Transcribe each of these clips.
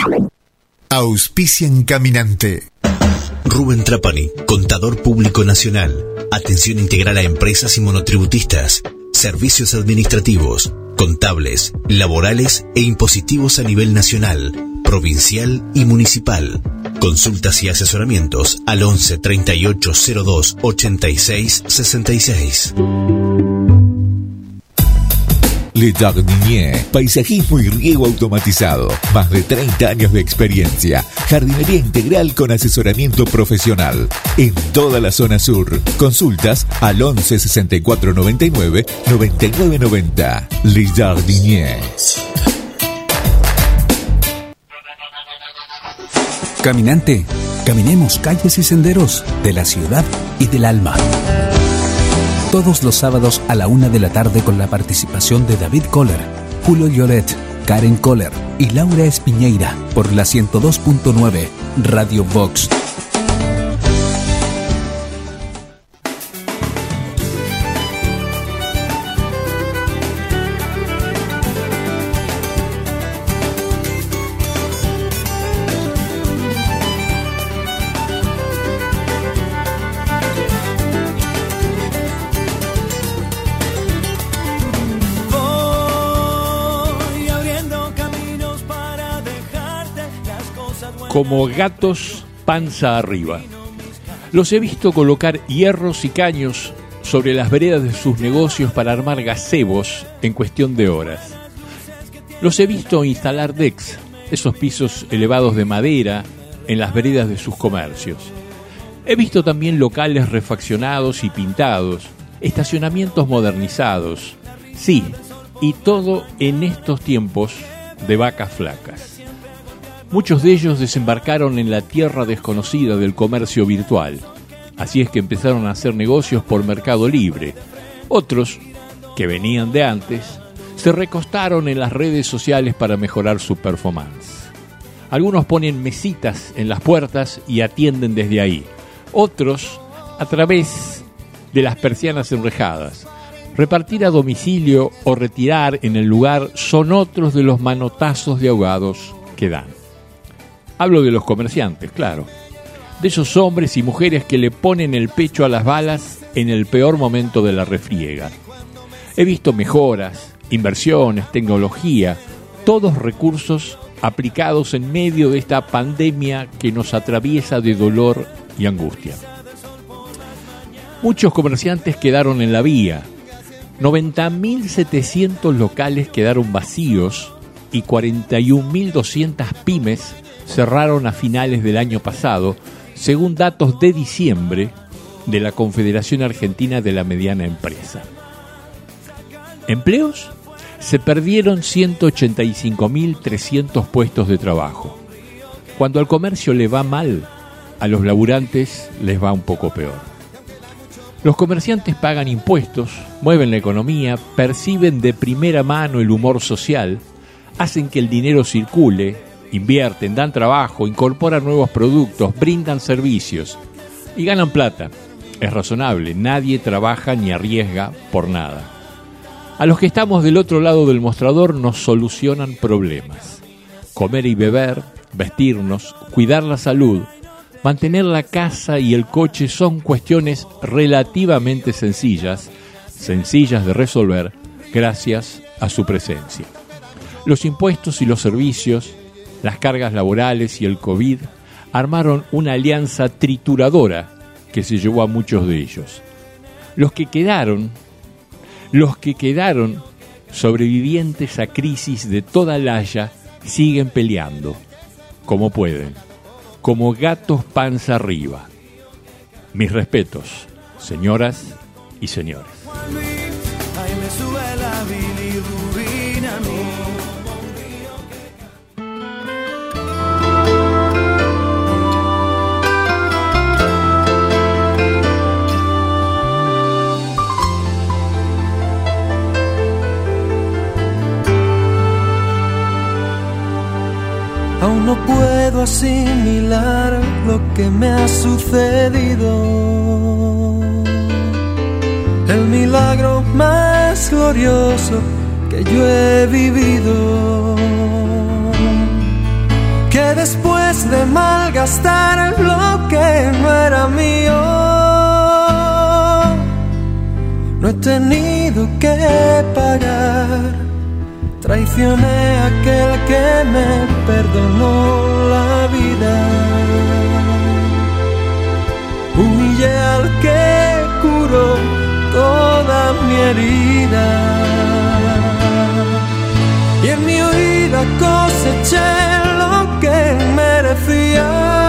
Auspician Caminante. Rubén Trapani, contador público nacional. Atención integral a empresas y monotributistas. Servicios administrativos, contables, laborales e impositivos a nivel nacional, provincial y municipal. Consultas y asesoramientos al 11 38 02 86 66. Le Jardinier, paisajismo y riego automatizado. Más de 30 años de experiencia. Jardinería integral con asesoramiento profesional. En toda la zona sur. Consultas al 11 64 99 99 90. Le Jardinier. Caminante, caminemos calles y senderos de la ciudad y del alma. Todos los sábados a la 1 de la tarde con la participación de David Kohler, Julio Lloret, Karen Kohler y Laura Espiñeira por la 102.9 Radio Vox. Como gatos panza arriba. Los he visto colocar hierros y caños sobre las veredas de sus negocios para armar gazebos en cuestión de horas. Los he visto instalar decks, esos pisos elevados de madera, en las veredas de sus comercios. He visto también locales refaccionados y pintados, estacionamientos modernizados. Sí, y todo en estos tiempos de vacas flacas. Muchos de ellos desembarcaron en la tierra desconocida del comercio virtual. Así es que empezaron a hacer negocios por Mercado Libre. Otros, que venían de antes, se recostaron en las redes sociales para mejorar su performance. Algunos ponen mesitas en las puertas y atienden desde ahí. Otros, a través de las persianas enrejadas. Repartir a domicilio o retirar en el lugar son otros de los manotazos de ahogados que dan. Hablo de los comerciantes, claro. De esos hombres y mujeres que le ponen el pecho a las balas en el peor momento de la refriega. He visto mejoras, inversiones, tecnología, todos recursos aplicados en medio de esta pandemia que nos atraviesa de dolor y angustia. Muchos comerciantes quedaron en la vía. 90.700 locales quedaron vacíos y 41.200 pymes cerraron a finales del año pasado, según datos de diciembre de la Confederación Argentina de la Mediana Empresa. ¿Empleos? Se perdieron 185.300 puestos de trabajo. Cuando al comercio le va mal, a los laburantes les va un poco peor. Los comerciantes pagan impuestos, mueven la economía, perciben de primera mano el humor social, hacen que el dinero circule, invierten, dan trabajo, incorporan nuevos productos, brindan servicios y ganan plata. Es razonable, nadie trabaja ni arriesga por nada. A los que estamos del otro lado del mostrador nos solucionan problemas. Comer y beber, vestirnos, cuidar la salud, mantener la casa y el coche son cuestiones relativamente sencillas de resolver gracias a su presencia. Los impuestos y los servicios, las cargas laborales y el COVID armaron una alianza trituradora que se llevó a muchos de ellos. Los que quedaron sobrevivientes a crisis de toda la haya, siguen peleando, como pueden, como gatos panza arriba. Mis respetos, señoras y señores. Aún no puedo asimilar lo que me ha sucedido. El milagro más glorioso que yo he vivido. Que después de malgastar lo que no era mío, no he tenido que pagar. Traicioné a aquel que me perdonó la vida, humillé al que curó toda mi herida, y en mi huida coseché lo que merecía,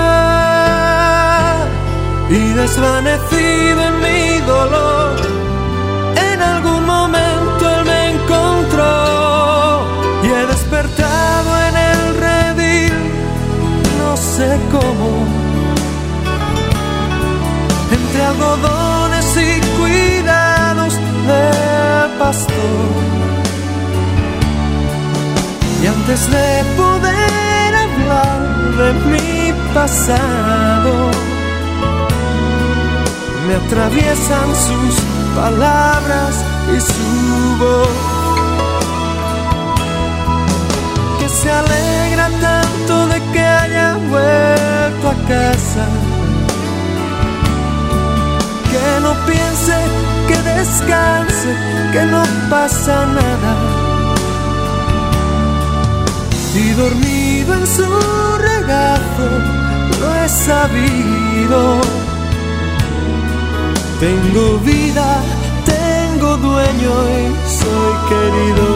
y desvanecido en mi dolor, en algún momento él me encontró. Y he despertado en el redil, no sé cómo, entre algodones y cuidados del pastor. Y antes de poder hablar de mi pasado, me atraviesan sus palabras y su voz, se alegra tanto de que haya vuelto a casa, que no piense, que descanse, que no pasa nada, y dormido en su regazo lo he sabido. Tengo vida, tengo dueño y soy querido.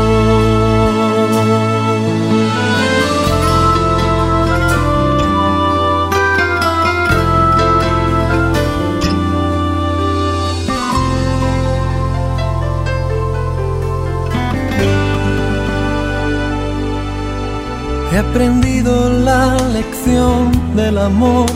He aprendido la lección del amor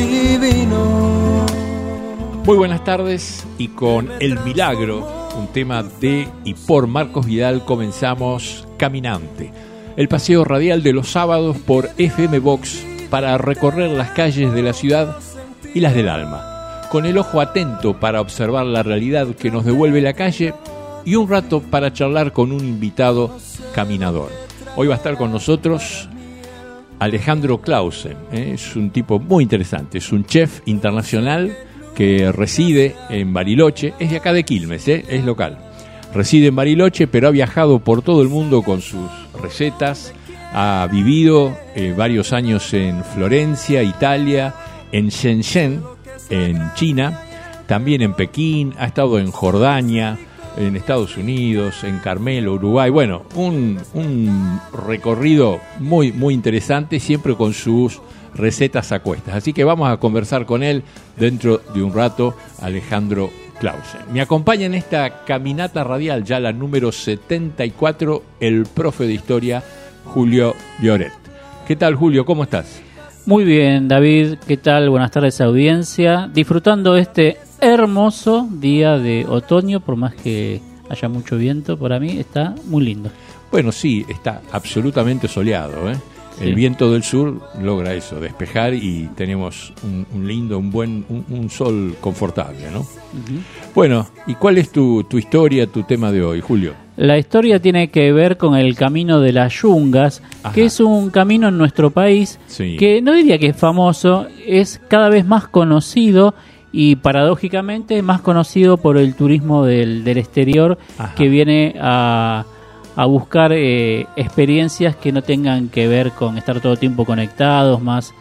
divino. Muy buenas tardes, y con El Milagro, un tema de y por Marcos Vidal, comenzamos Caminante, el paseo radial de los sábados por FM Vox para recorrer las calles de la ciudad y las del alma, con el ojo atento para observar la realidad que nos devuelve la calle y un rato para charlar con un invitado caminador. Hoy va a estar con nosotros Alejandro Clausen, es un tipo muy interesante, es un chef internacional que reside en Bariloche, es de acá de Quilmes, es local. Reside en Bariloche, pero ha viajado por todo el mundo con sus recetas, ha vivido varios años en Florencia, Italia, en Shenzhen, en China, también en Pekín, ha estado en Jordania, en Estados Unidos, en Carmelo, Uruguay. Bueno, un recorrido muy, muy interesante, siempre con sus recetas a cuestas. Así que vamos a conversar con él dentro de un rato, Alejandro Clausen. Me acompaña en esta caminata radial, ya la número 74, el profe de historia, Julio Lloret. ¿Qué tal, Julio? ¿Cómo estás? Muy bien, David. ¿Qué tal? Buenas tardes, audiencia. Disfrutando este hermoso día de otoño, por más que haya mucho viento, para mí está muy lindo. Bueno, sí, está absolutamente soleado, Sí. El viento del sur logra eso, despejar, y tenemos un lindo, un sol confortable, ¿no? Uh-huh. Bueno, ¿y cuál es tu historia, tu tema de hoy, Julio? La historia tiene que ver con el Camino de las Yungas, Ajá. que es un camino en nuestro país sí. que no diría que es famoso, es cada vez más conocido y paradójicamente más conocido por el turismo del exterior Ajá. que viene a buscar experiencias que no tengan que ver con estar todo el tiempo conectados, más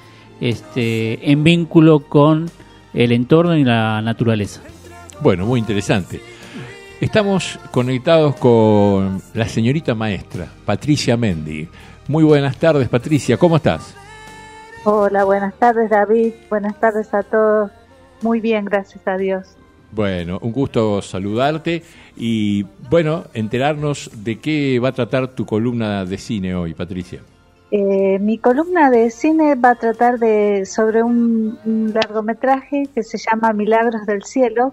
en vínculo con el entorno y la naturaleza. Bueno, muy interesante. Estamos conectados con la señorita maestra, Patricia Mendi. Muy buenas tardes, Patricia, ¿cómo estás? Hola, buenas tardes, David. Buenas tardes a todos. Muy bien, gracias a Dios. Bueno, un gusto saludarte y, bueno, enterarnos de qué va a tratar tu columna de cine hoy, Patricia. Mi columna de cine va a tratar sobre un largometraje que se llama Milagros del Cielo,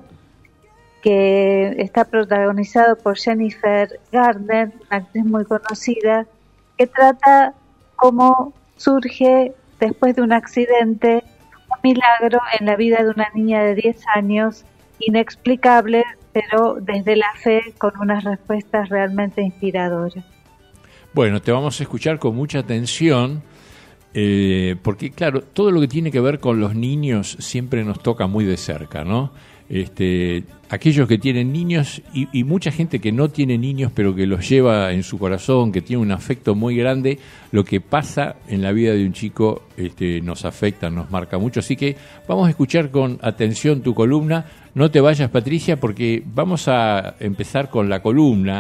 que está protagonizado por Jennifer Garner, una actriz muy conocida, que trata cómo surge, después de un accidente, un milagro en la vida de una niña de 10 años, inexplicable, pero desde la fe, con unas respuestas realmente inspiradoras. Bueno, te vamos a escuchar con mucha atención Porque, claro, todo lo que tiene que ver con los niños siempre nos toca muy de cerca, ¿no? Aquellos que tienen niños y mucha gente que no tiene niños pero que los lleva en su corazón, que tiene un afecto muy grande, lo que pasa en la vida de un chico nos afecta, nos marca mucho. Así que vamos a escuchar con atención tu columna. No te vayas, Patricia, porque vamos a empezar con la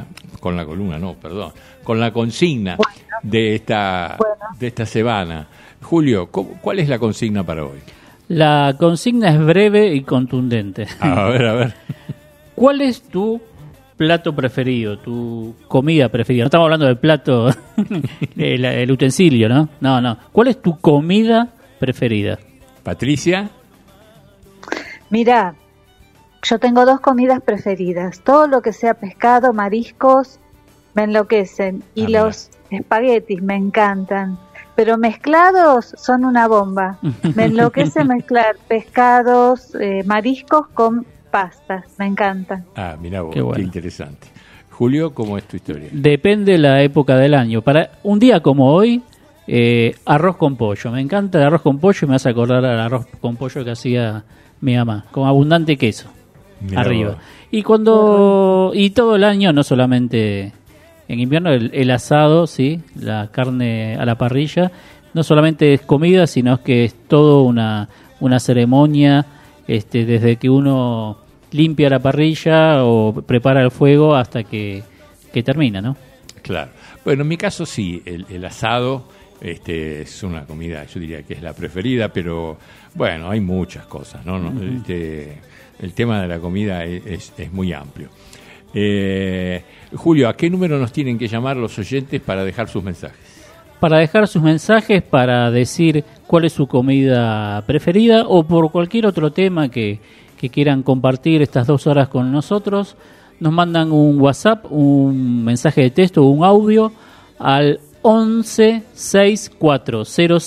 consigna de esta semana. Julio, ¿cuál es la consigna para hoy? La consigna es breve y contundente. A ver. ¿Cuál es tu plato preferido, tu comida preferida? No estamos hablando del plato, el utensilio, ¿no? No. ¿Cuál es tu comida preferida? Patricia. Mirá, yo tengo 2 comidas preferidas. Todo lo que sea pescado, mariscos, me enloquecen. Y los espaguetis me encantan. Pero mezclados son una bomba. Me enloquece mezclar pescados, mariscos con pastas. Me encantan. Mirá vos, qué interesante. Julio, ¿cómo es tu historia? Depende de la época del año. Para un día como hoy, arroz con pollo. Me encanta el arroz con pollo y me hace acordar al arroz con pollo que hacía mi mamá, con abundante queso. Mirá arriba. Vos. Y todo el año, no solamente en invierno, el asado, sí, la carne a la parrilla, no solamente es comida, sino que es todo una ceremonia, desde que uno limpia la parrilla o prepara el fuego hasta que termina, ¿no? Claro. Bueno, en mi caso sí, el asado es una comida, yo diría que es la preferida, pero bueno, hay muchas cosas, ¿no? Uh-huh. El tema de la comida es muy amplio. Julio, ¿a qué número nos tienen que llamar los oyentes para dejar sus mensajes? Para dejar sus mensajes, para decir cuál es su comida preferida o por cualquier otro tema que quieran compartir estas 2 horas con nosotros, nos mandan un WhatsApp, un mensaje de texto o un audio al 11 6400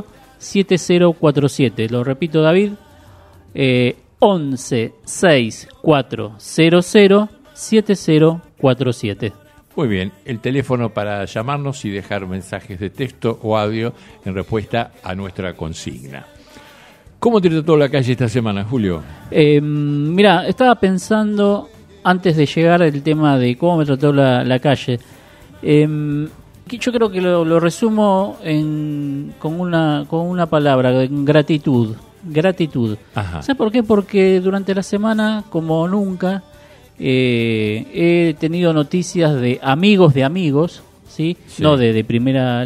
7047. Lo repito, David, 11 6400 7047. Muy bien, el teléfono para llamarnos y dejar mensajes de texto o audio en respuesta a nuestra consigna. ¿Cómo te trató la calle esta semana, Julio? Mira, estaba pensando antes de llegar el tema de cómo me trató la calle. Yo creo que lo resumo con una palabra, gratitud. Gratitud. Ajá. ¿Sabes por qué? Porque durante la semana, como nunca, he tenido noticias de amigos, ¿sí? No de primera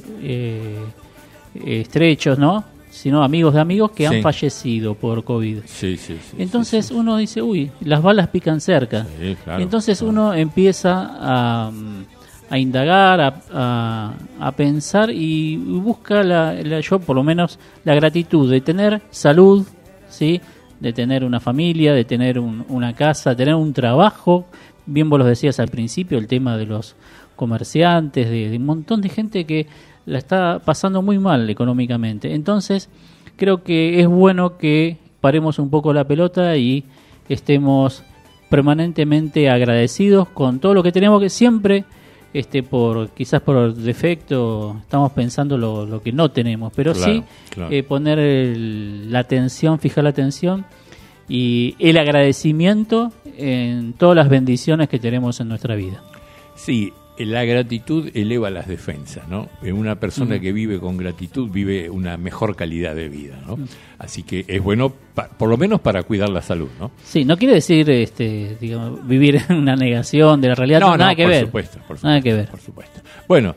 estrechos, ¿no? Sino amigos de amigos que han fallecido por COVID. Sí. Entonces uno dice, las balas pican cerca. Sí, claro, entonces uno empieza a indagar, a pensar y busca yo por lo menos la gratitud de tener salud, ¿sí? De tener una familia, de tener una casa, de tener un trabajo. Bien vos lo decías al principio, el tema de los comerciantes, de un montón de gente que la está pasando muy mal económicamente. Entonces, creo que es bueno que paremos un poco la pelota y estemos permanentemente agradecidos con todo lo que tenemos, que siempre, quizás por defecto, estamos pensando lo que no tenemos, pero claro. Poner la atención, fijar la atención y el agradecimiento en todas las bendiciones que tenemos en nuestra vida. Sí, la gratitud eleva las defensas, ¿no? Una persona que vive con gratitud vive una mejor calidad de vida, ¿no? Así que es bueno, por lo menos para cuidar la salud, ¿no? Sí, no quiere decir, vivir en una negación de la realidad, nada que ver. Por supuesto, nada que ver. Por supuesto. Bueno,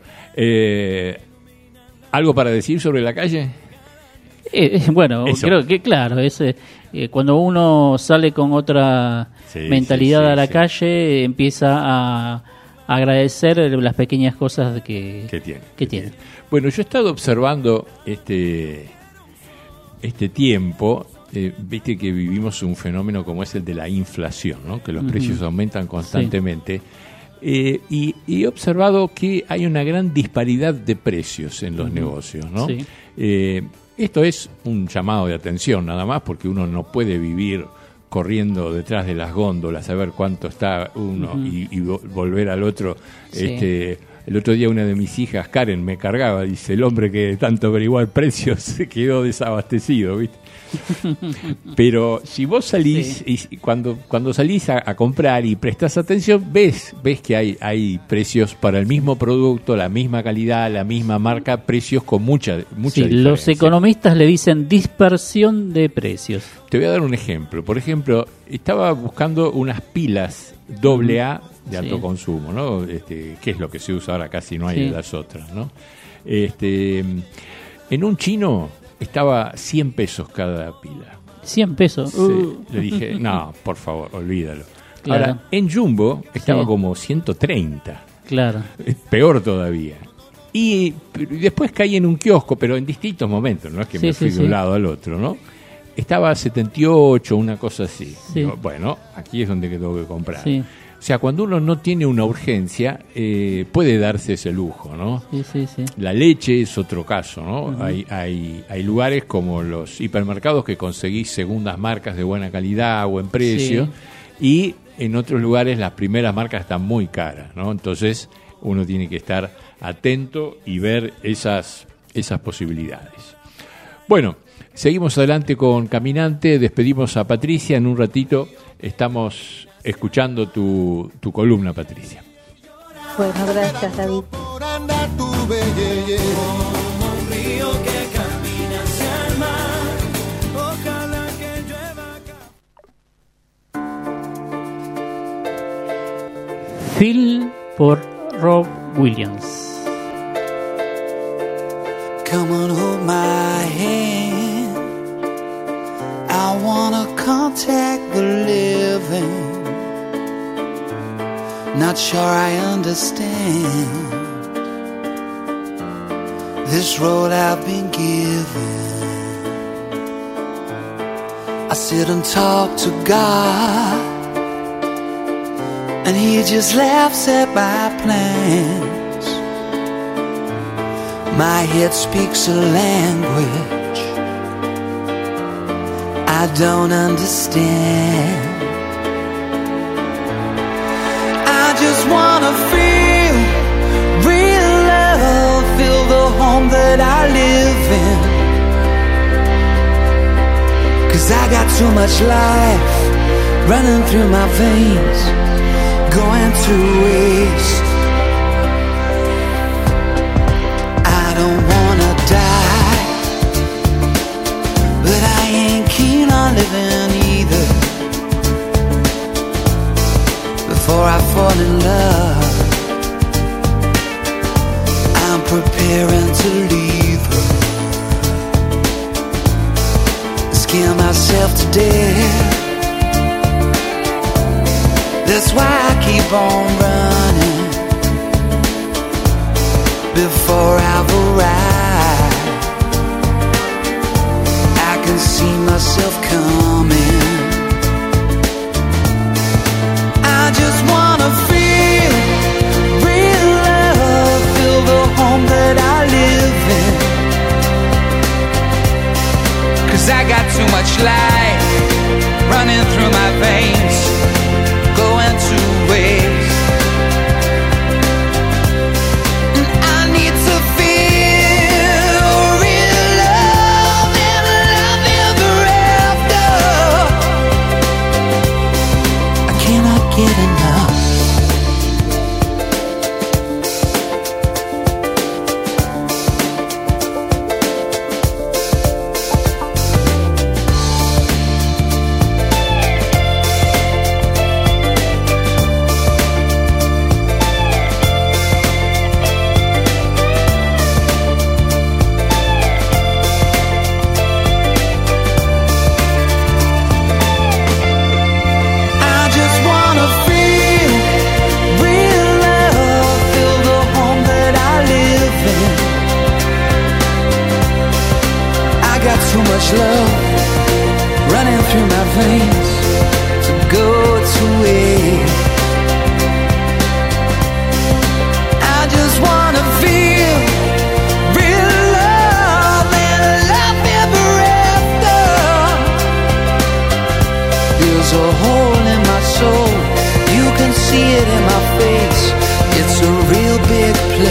¿algo para decir sobre la calle? Bueno, creo que claro, cuando uno sale con otra mentalidad a la calle, empieza a agradecer las pequeñas cosas que tiene. Bueno, yo he estado observando este tiempo, viste que vivimos un fenómeno como es el de la inflación, ¿no? Que los precios aumentan constantemente. Y he observado que hay una gran disparidad de precios en los negocios, ¿no? Sí. Esto es un llamado de atención nada más, porque uno no puede vivir corriendo detrás de las góndolas a ver cuánto está uno y volver al otro El otro día una de mis hijas, Karen, me cargaba, dice, el hombre que tanto averiguó el precio se quedó desabastecido, ¿viste? Pero si vos salís, y cuando salís a comprar y prestás atención, ves que hay precios para el mismo producto, la misma calidad, la misma marca, precios con mucha diferencia. Los economistas le dicen dispersión de precios. Te voy a dar un ejemplo. Por ejemplo, estaba buscando unas pilas AA de alto consumo, ¿no? Que es lo que se usa ahora, casi no hay de las otras, ¿no? En un chino estaba 100 pesos cada pila. 100 pesos. Sí. Le dije, no, por favor, olvídalo. Claro. Ahora, en Jumbo estaba como 130. Claro. Peor todavía. Y después caí en un kiosco, pero en distintos momentos, no es que me fui de un lado al otro, ¿no? Estaba a 78, una cosa así. Sí. Digo, bueno, aquí es donde tengo que comprar. Sí. O sea, cuando uno no tiene una urgencia, puede darse ese lujo, ¿no? Sí. La leche es otro caso, ¿no? Uh-huh. Hay lugares como los hipermercados que conseguís segundas marcas de buena calidad o en precio, y en otros lugares las primeras marcas están muy caras, ¿no? Entonces uno tiene que estar atento y ver esas posibilidades. Bueno, seguimos adelante con Caminante, despedimos a Patricia, en un ratito estamos escuchando tu columna, Patricia. Bueno, gracias, David. Phil por Rob Williams. Come on, hold my hand. I wanna contact the living. Not sure I understand this road I've been given. I sit and talk to God, and He just laughs at my plans. My head speaks a language I don't understand. I just wanna feel real love, feel the home that I live in. 'Cause I got too much life running through my veins, going to waste. I don't wanna die, but I ain't keen on living either. Before I fall in love, I'm preparing to leave her. Scare myself to death. That's why I keep on running before I've arrived. I can see myself coming. I just wanna feel real love, feel the home that I live in. 'Cause I got too much life running through my veins, going to waste. And I need to feel real love and love ever after. I cannot get enough. Love running through my veins to go to waste. I just wanna feel real love and love ever after. There's a hole in my soul, you can see it in my face. It's a real big place.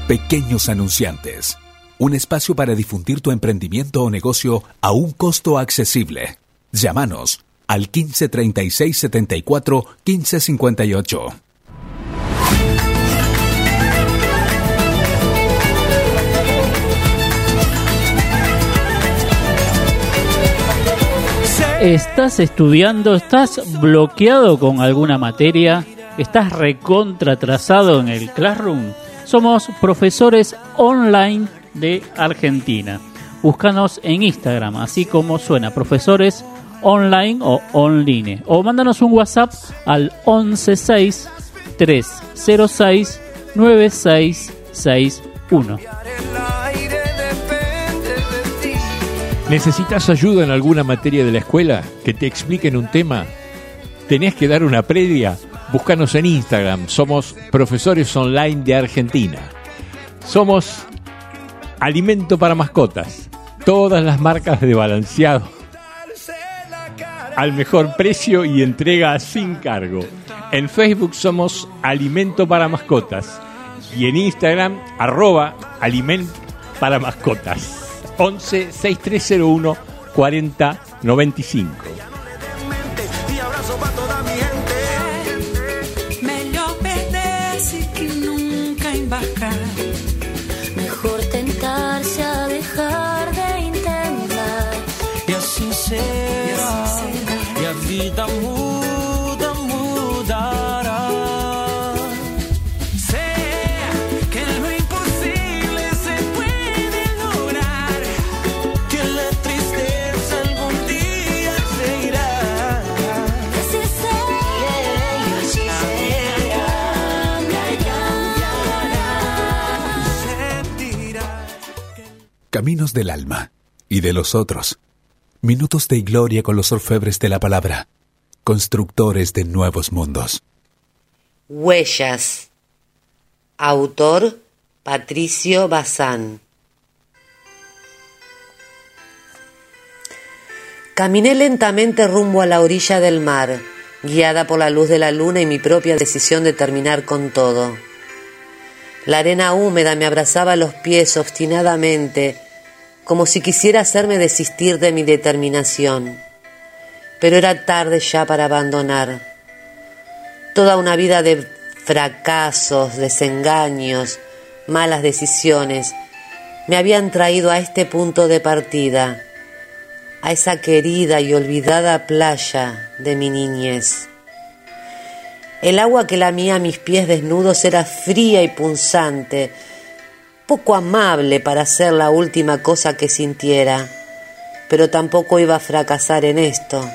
Pequeños Anunciantes. Un espacio para difundir tu emprendimiento o negocio a un costo accesible. Llámanos al 15 36 74 15 58. ¿Estás estudiando? ¿Estás bloqueado con alguna materia? ¿Estás recontra atrasado en el Classroom? Somos profesores online de Argentina. Búscanos en Instagram, así como suena, profesores online o online. O mándanos un WhatsApp al 116 306 9661. ¿Necesitas ayuda en alguna materia de la escuela? ¿Que te expliquen un tema? ¿Tenés que dar una previa? Búscanos en Instagram. Somos profesores online de Argentina. Somos alimento para mascotas. Todas las marcas de balanceado al mejor precio y entrega sin cargo. En Facebook somos Alimento para Mascotas. Y en Instagram, @alimento para mascotas. 11 6301 40 95. Melhor perder-se que nunca embarcar. Mejor tentarse a dejar de intentar. E assim será. E a vida muda, mudará. Caminos del alma y de los otros. Minutos de gloria con los orfebres de la palabra. Constructores de nuevos mundos. Huellas. Autor Patricio Bazán. Caminé lentamente rumbo a la orilla del mar, guiada por la luz de la luna y mi propia decisión de terminar con todo. La arena húmeda me abrazaba los pies obstinadamente, como si quisiera hacerme desistir de mi determinación. Pero era tarde ya para abandonar. Toda una vida de fracasos, desengaños, malas decisiones, me habían traído a este punto de partida, a esa querida y olvidada playa de mi niñez. El agua que lamía mis pies desnudos era fría y punzante, poco amable para ser la última cosa que sintiera, pero tampoco iba a fracasar en esto.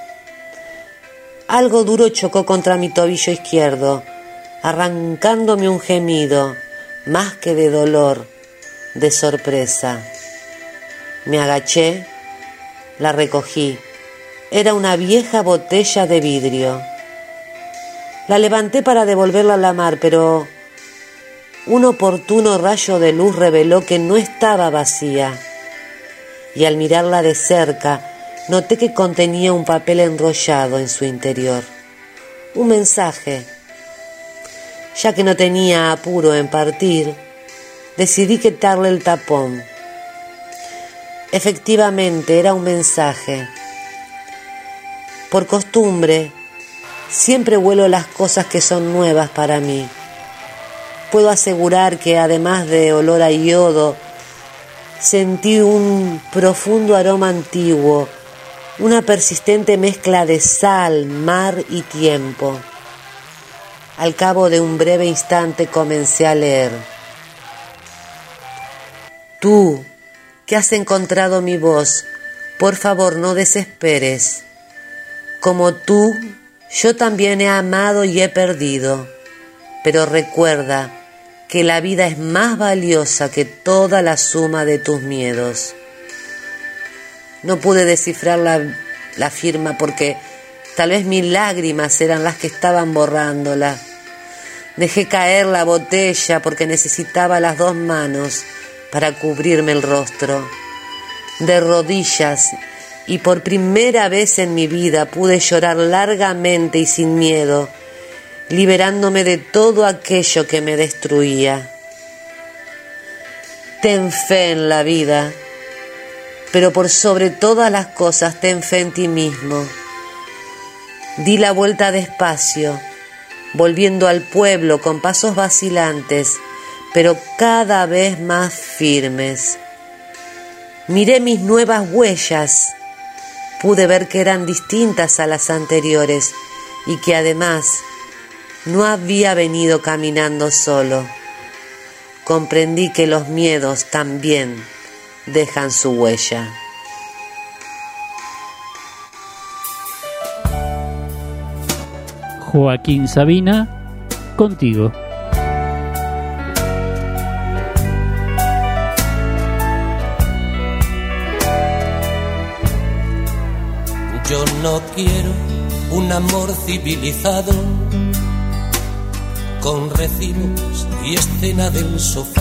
Algo duro chocó contra mi tobillo izquierdo, arrancándome un gemido, más que de dolor, de sorpresa. Me agaché, la recogí. Era una vieja botella de vidrio. La levanté para devolverla a la mar, pero un oportuno rayo de luz reveló que no estaba vacía. Y al mirarla de cerca, noté que contenía un papel enrollado en su interior. Un mensaje. Ya que no tenía apuro en partir, decidí quitarle el tapón. Efectivamente, era un mensaje. Por costumbre, siempre huelo las cosas que son nuevas para mí. Puedo asegurar que además de olor a yodo, sentí un profundo aroma antiguo, una persistente mezcla de sal, mar y tiempo. Al cabo de un breve instante comencé a leer. Tú, que has encontrado mi voz, por favor no desesperes. Como tú, yo también he amado y he perdido. Pero recuerda que la vida es más valiosa que toda la suma de tus miedos. No pude descifrar la firma porque tal vez mis lágrimas eran las que estaban borrándola. Dejé caer la botella porque necesitaba las dos manos para cubrirme el rostro. De rodillas, y por primera vez en mi vida pude llorar largamente y sin miedo, liberándome de todo aquello que me destruía. ten fe en la vida, pero por sobre todas las cosas ten fe en ti mismo. Di la vuelta despacio, volviendo al pueblo con pasos vacilantes, pero cada vez más firmes. Miré mis nuevas huellas, pude ver que eran distintas a las anteriores y que además no había venido caminando solo. Comprendí que los miedos también dejan su huella. Joaquín Sabina, contigo. Yo no quiero un amor civilizado con recibos y escena del sofá.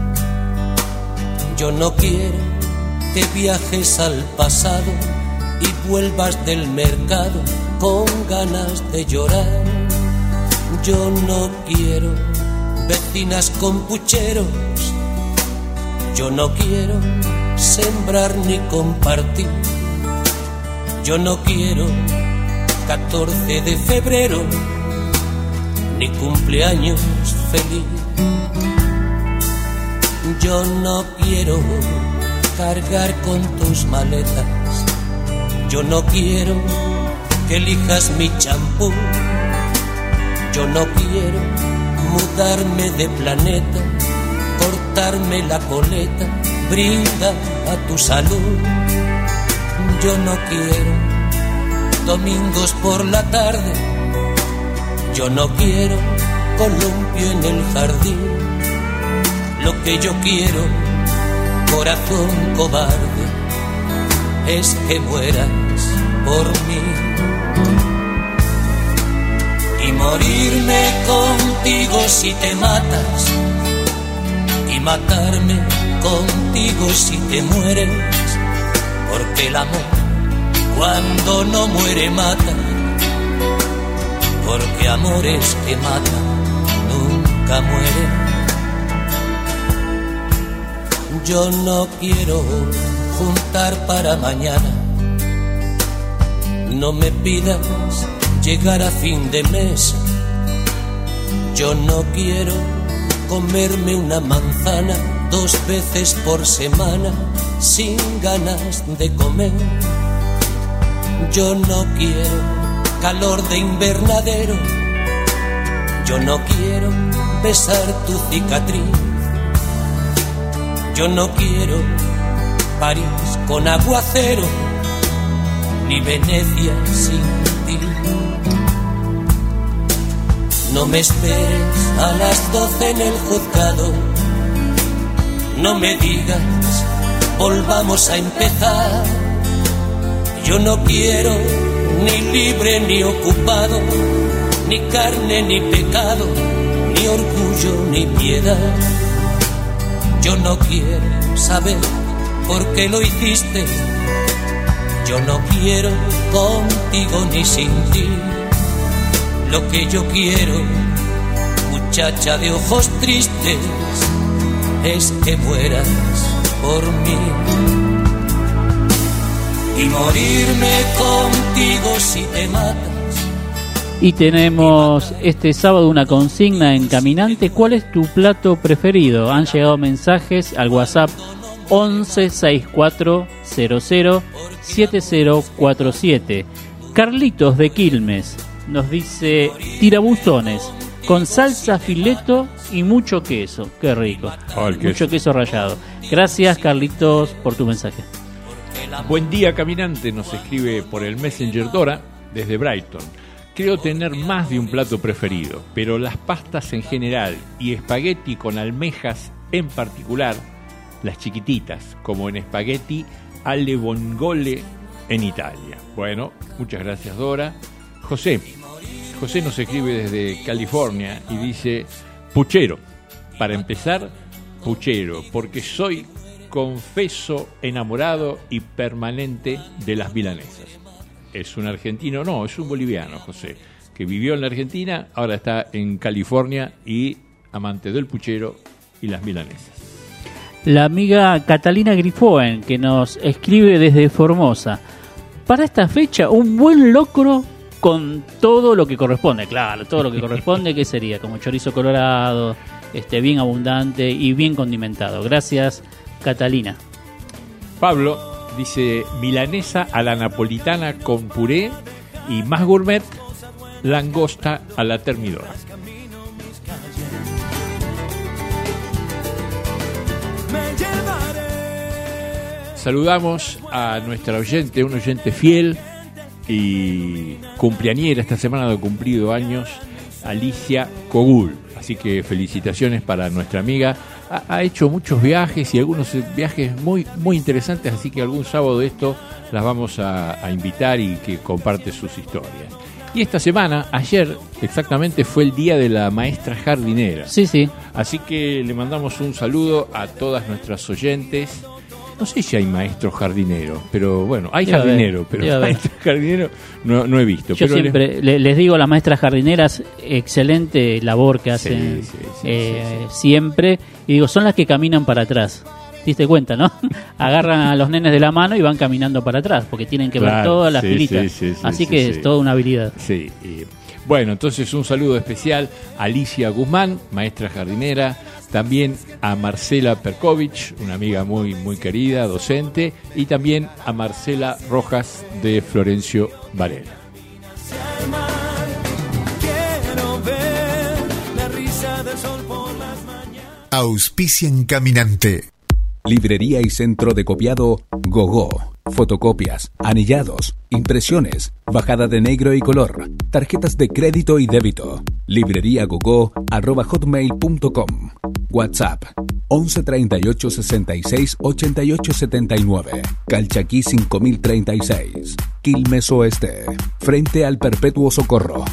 Yo no quiero que viajes al pasado y vuelvas del mercado con ganas de llorar. Yo no quiero vecinas con pucheros. Yo no quiero sembrar ni compartir. Yo no quiero 14 de febrero ni cumpleaños feliz. Yo no quiero cargar con tus maletas. Yo no quiero que elijas mi champú. Yo no quiero mudarme de planeta, cortarme la coleta, brinda a tu salud. Yo no quiero domingos por la tarde. Yo no quiero columpio en el jardín. Lo que yo quiero, corazón cobarde, es que mueras por mí. Y morirme contigo si te matas, y matarme contigo si te mueres. Porque el amor, cuando no muere, mata. Porque amores que matan nunca mueren. Yo no quiero juntar para mañana. No me pidas llegar a fin de mes. Yo no quiero comerme una manzana 2 veces por semana sin ganas de comer. Yo no quiero calor de invernadero. Yo no quiero besar tu cicatriz. Yo no quiero París con aguacero, ni Venecia sin ti. No me esperes a las 12 en el juzgado. No me digas, volvamos a empezar. Yo no quiero ni libre ni ocupado, ni carne ni pecado, ni orgullo ni piedad. Yo no quiero saber por qué lo hiciste. Yo no quiero contigo ni sin ti. Lo que yo quiero, muchacha de ojos tristes, es que mueras por mí. Y morirme contigo si te matas. Y tenemos este sábado una consigna en Caminante. ¿Cuál es tu plato preferido? Han llegado mensajes al WhatsApp 11 6400 7047. Carlitos de Quilmes nos dice tirabuzones con salsa fileto y mucho queso. Qué rico. Mucho queso rallado. Gracias, Carlitos, por tu mensaje. Buen día, Caminante, nos escribe por el Messenger Dora desde Brighton. Creo tener más de un plato preferido, pero las pastas en general y espagueti con almejas en particular, las chiquititas, como en espagueti alle vongole en Italia. Bueno, muchas gracias, Dora. José nos escribe desde California y dice: puchero, para empezar, puchero, porque soy confeso enamorado y permanente de las milanesas. Es un argentino, no, es un boliviano, José, que vivió en la Argentina, ahora está en California y amante del puchero y las milanesas. la amiga Catalina Grifoen, que nos escribe desde Formosa. Para esta fecha, un buen locro con todo lo que corresponde. Claro, todo lo que corresponde, ¿qué sería? Como chorizo colorado, bien abundante y bien condimentado. Gracias, Catalina. Pablo dice milanesa a la napolitana con puré y más gourmet, langosta a la termidora. Saludamos a nuestra oyente, un oyente fiel y cumpleañera, esta semana de cumplido años, Alicia Cogul. Así que felicitaciones para nuestra amiga. Ha hecho muchos viajes y algunos viajes muy, muy interesantes, así que algún sábado de esto las vamos a invitar y que comparte sus historias. Y esta semana, ayer exactamente, fue el día de la maestra jardinera. Sí, sí. Así que le mandamos un saludo a todas nuestras oyentes. No sé si hay maestros jardineros, pero bueno, hay jardineros, pero maestros jardineros no he visto. Yo pero siempre les digo a las maestras jardineras, excelente labor que hacen siempre. Y digo, son las que caminan para atrás. ¿Te diste cuenta, no? Agarran a los nenes de la mano y van caminando para atrás, porque tienen que ver todas las filitas. Así que es toda una habilidad. Sí. Bueno, entonces un saludo especial a Alicia Guzmán, maestra jardinera. También a Marcela Perkovich, una amiga muy, muy querida, docente. Y también a Marcela Rojas de Florencio Varela. Auspician Caminante. Librería y centro de copiado Gogó. Fotocopias, anillados, impresiones, bajada de negro y color, tarjetas de crédito y débito. libreriagogo@hotmail.com. WhatsApp 11 38 66 88 79. Calchaquí 5036. Quilmes Oeste. Frente al Perpetuo Socorro.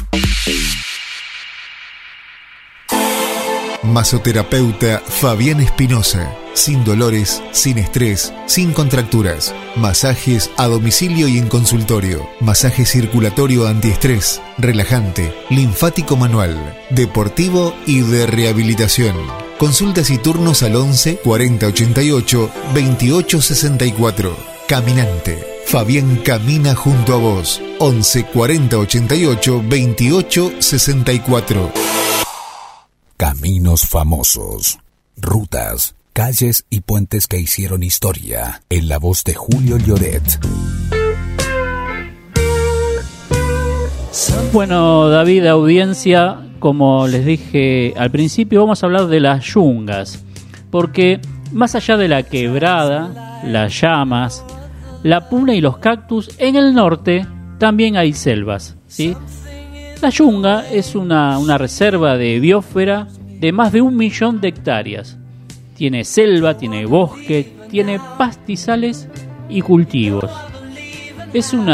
Masoterapeuta Fabián Espinosa. Sin dolores, sin estrés, sin contracturas. Masajes a domicilio y en consultorio. Masaje circulatorio antiestrés, relajante, linfático manual, deportivo y de rehabilitación. Consultas y turnos al 11 40 88 28 64. Caminante. Fabián camina junto a vos. 11 40 88 28 64. Caminos famosos, rutas, calles y puentes que hicieron historia, en la voz de Julio Lloret. Bueno, David, audiencia, como les dije al principio, vamos a hablar de las yungas, porque más allá de la quebrada, las llamas, la puna y los cactus, en el norte también hay selvas, ¿sí? La yunga es una reserva de biosfera de más de 1 millón de hectáreas. Tiene selva, tiene bosque, tiene pastizales y cultivos. Es un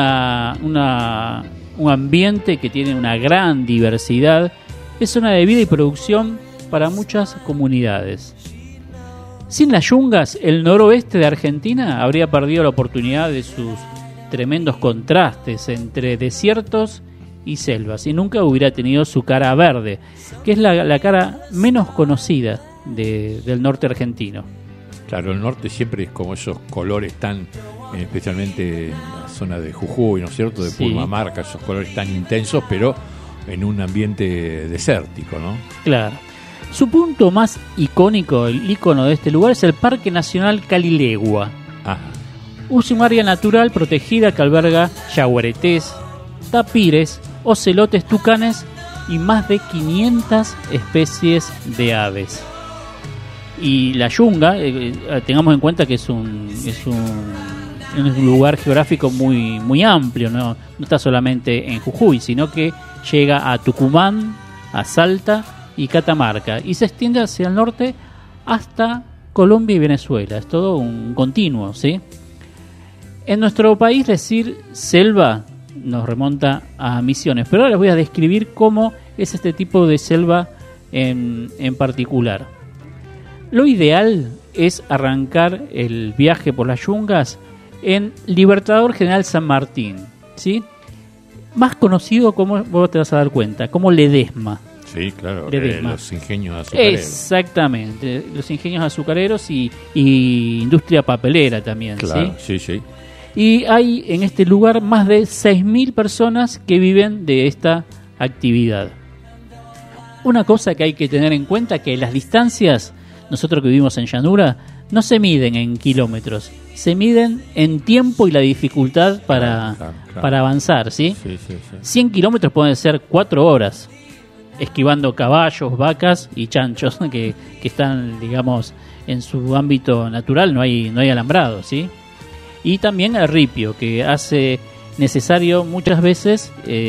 ambiente que tiene una gran diversidad. Es zona de vida y producción para muchas comunidades. Sin las yungas, el noroeste de Argentina habría perdido la oportunidad de sus tremendos contrastes entre desiertos y selvas, y nunca hubiera tenido su cara verde, que es la cara menos conocida del norte argentino. Claro, el norte siempre es como esos colores tan, especialmente en la zona de Jujuy, ¿no es cierto?, de Purmamarca, esos colores tan intensos, pero en un ambiente desértico, ¿no? Claro. Su punto más icónico, el ícono de este lugar, es el Parque Nacional Calilegua. Es un área natural protegida que alberga yaguaretés, tapires, ocelotes, tucanes y más de 500 especies de aves. Y la yunga, tengamos en cuenta que es un lugar geográfico muy, muy amplio, no está solamente en Jujuy, sino que llega a Tucumán, a Salta y Catamarca, y se extiende hacia el norte hasta Colombia y Venezuela. Es todo un continuo, ¿sí? En nuestro país decir selva nos remonta a Misiones, pero ahora les voy a describir cómo es este tipo de selva en particular. Lo ideal es arrancar el viaje por las yungas en Libertador General San Martín, ¿sí? Más conocido como, vos te vas a dar cuenta, como Ledesma. Sí, claro, Ledesma. los ingenios azucareros. Exactamente, los ingenios azucareros y industria papelera también. Claro, ¿sí? sí. Y hay en este lugar más de 6.000 personas que viven de esta actividad. Una cosa que hay que tener en cuenta, que las distancias, nosotros que vivimos en llanura, no se miden en kilómetros, se miden en tiempo y la dificultad para avanzar, ¿sí? Sí. 100 kilómetros pueden ser 4 horas, esquivando caballos, vacas y chanchos que están, digamos, en su ámbito natural, no hay alambrado, ¿sí? Y también el ripio, que hace necesario muchas veces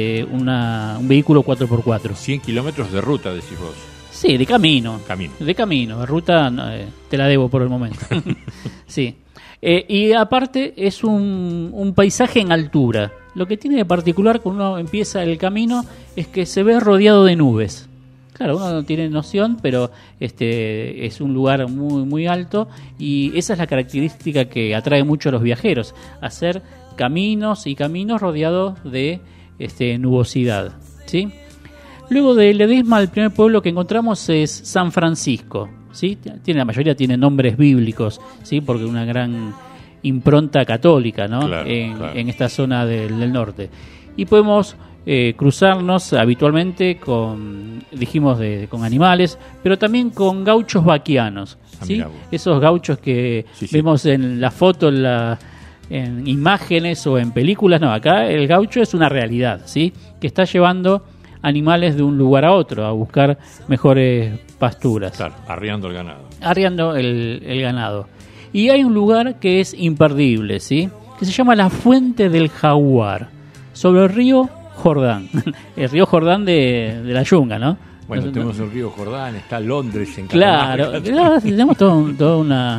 un vehículo 4x4. 100 kilómetros de ruta, decís vos. Sí, de camino. De ruta te la debo por el momento. Sí. Y aparte es un paisaje en altura. Lo que tiene de particular cuando uno empieza el camino es que se ve rodeado de nubes. Claro, uno no tiene noción, pero es un lugar muy, muy alto y esa es la característica que atrae mucho a los viajeros, hacer caminos y caminos rodeados de nubosidad, ¿sí? Luego de Ledesma, el primer pueblo que encontramos es San Francisco, ¿sí? La mayoría tiene nombres bíblicos, ¿sí? Porque una gran impronta católica, ¿no? Claro. En esta zona del norte. Y podemos cruzarnos habitualmente con animales, pero también con gauchos vaquianos, ¿sí? Esos gauchos que vemos en la foto, en imágenes o en películas. No, acá el gaucho es una realidad, ¿sí? Que está llevando animales de un lugar a otro a buscar mejores pasturas. Claro, arriando el ganado. Arriando el ganado. Y hay un lugar que es imperdible, ¿sí? Que se llama la Fuente del Jaguar, sobre el río Jordán. El río Jordán de la Yunga, ¿no? Bueno, tenemos el río Jordán, está Londres en Catamarca. Claro, tenemos toda una...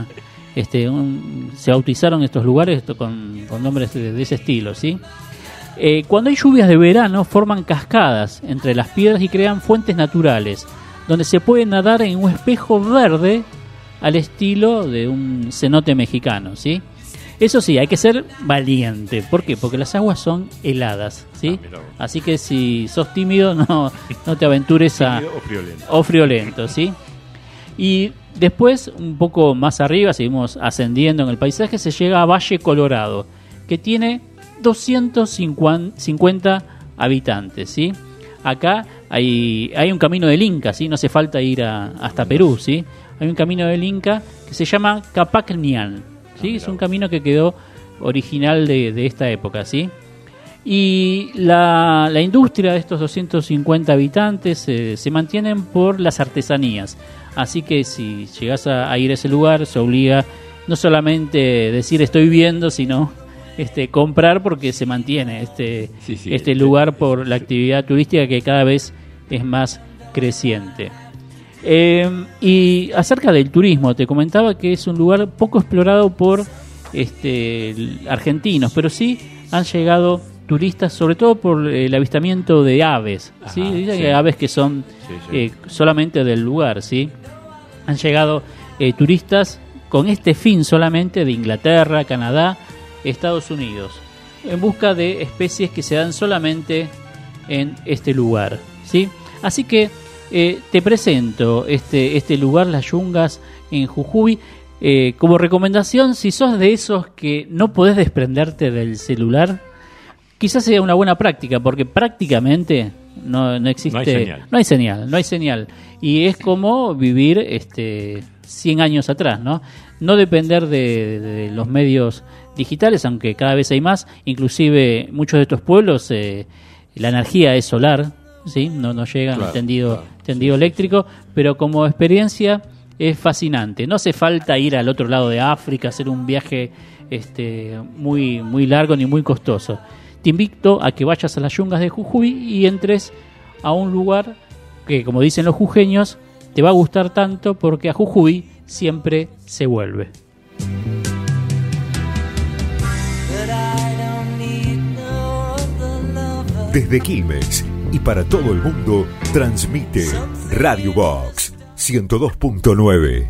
se bautizaron estos lugares con nombres de ese estilo, ¿sí? Cuando hay lluvias de verano, forman cascadas entre las piedras y crean fuentes naturales, donde se puede nadar en un espejo verde al estilo de un cenote mexicano, ¿sí? Eso sí, hay que ser valiente. ¿Por qué? Porque las aguas son heladas, ¿sí? Así que si sos tímido, no te aventures a... O friolento, ¿sí? Y después, un poco más arriba, seguimos ascendiendo en el paisaje, se llega a Valle Colorado, que tiene 250 habitantes, ¿sí? Acá hay un camino del Inca, ¿sí? No hace falta ir hasta Perú, ¿sí? Hay un camino del Inca que se llama Capacnian, ¿sí? Es un camino que quedó original de esta época, ¿sí? Y la industria de estos 250 habitantes se mantienen por las artesanías. Así que si llegás a ir a ese lugar, se obliga no solamente decir estoy viendo, sino comprar, porque se mantiene este lugar por la actividad turística que cada vez es más creciente. Y acerca del turismo, te comentaba que es un lugar poco explorado por argentinos, pero sí han llegado turistas, sobre todo por el avistamiento de aves. ¿Sí? Dicen que aves que son solamente del lugar, ¿sí? Han llegado turistas con este fin solamente de Inglaterra, Canadá, Estados Unidos, en busca de especies que se dan solamente en este lugar, ¿sí? Así que te presento este lugar, las Yungas en Jujuy, como recomendación. Si sos de esos que no podés desprenderte del celular, quizás sea una buena práctica, porque prácticamente no existe, no hay señal, y es como vivir 100 años atrás, ¿no? No depender de los medios digitales, aunque cada vez hay más. Inclusive muchos de estos pueblos la energía es solar, ¿sí? No llegan tendido eléctrico, pero como experiencia es fascinante. No hace falta ir al otro lado de África, hacer un viaje muy, muy largo ni muy costoso. Te invito a que vayas a las Yungas de Jujuy y entres a un lugar que, como dicen los jujeños, te va a gustar tanto, porque a Jujuy siempre se vuelve. Desde Quilmes y para todo el mundo, transmite Radio Box 102.9.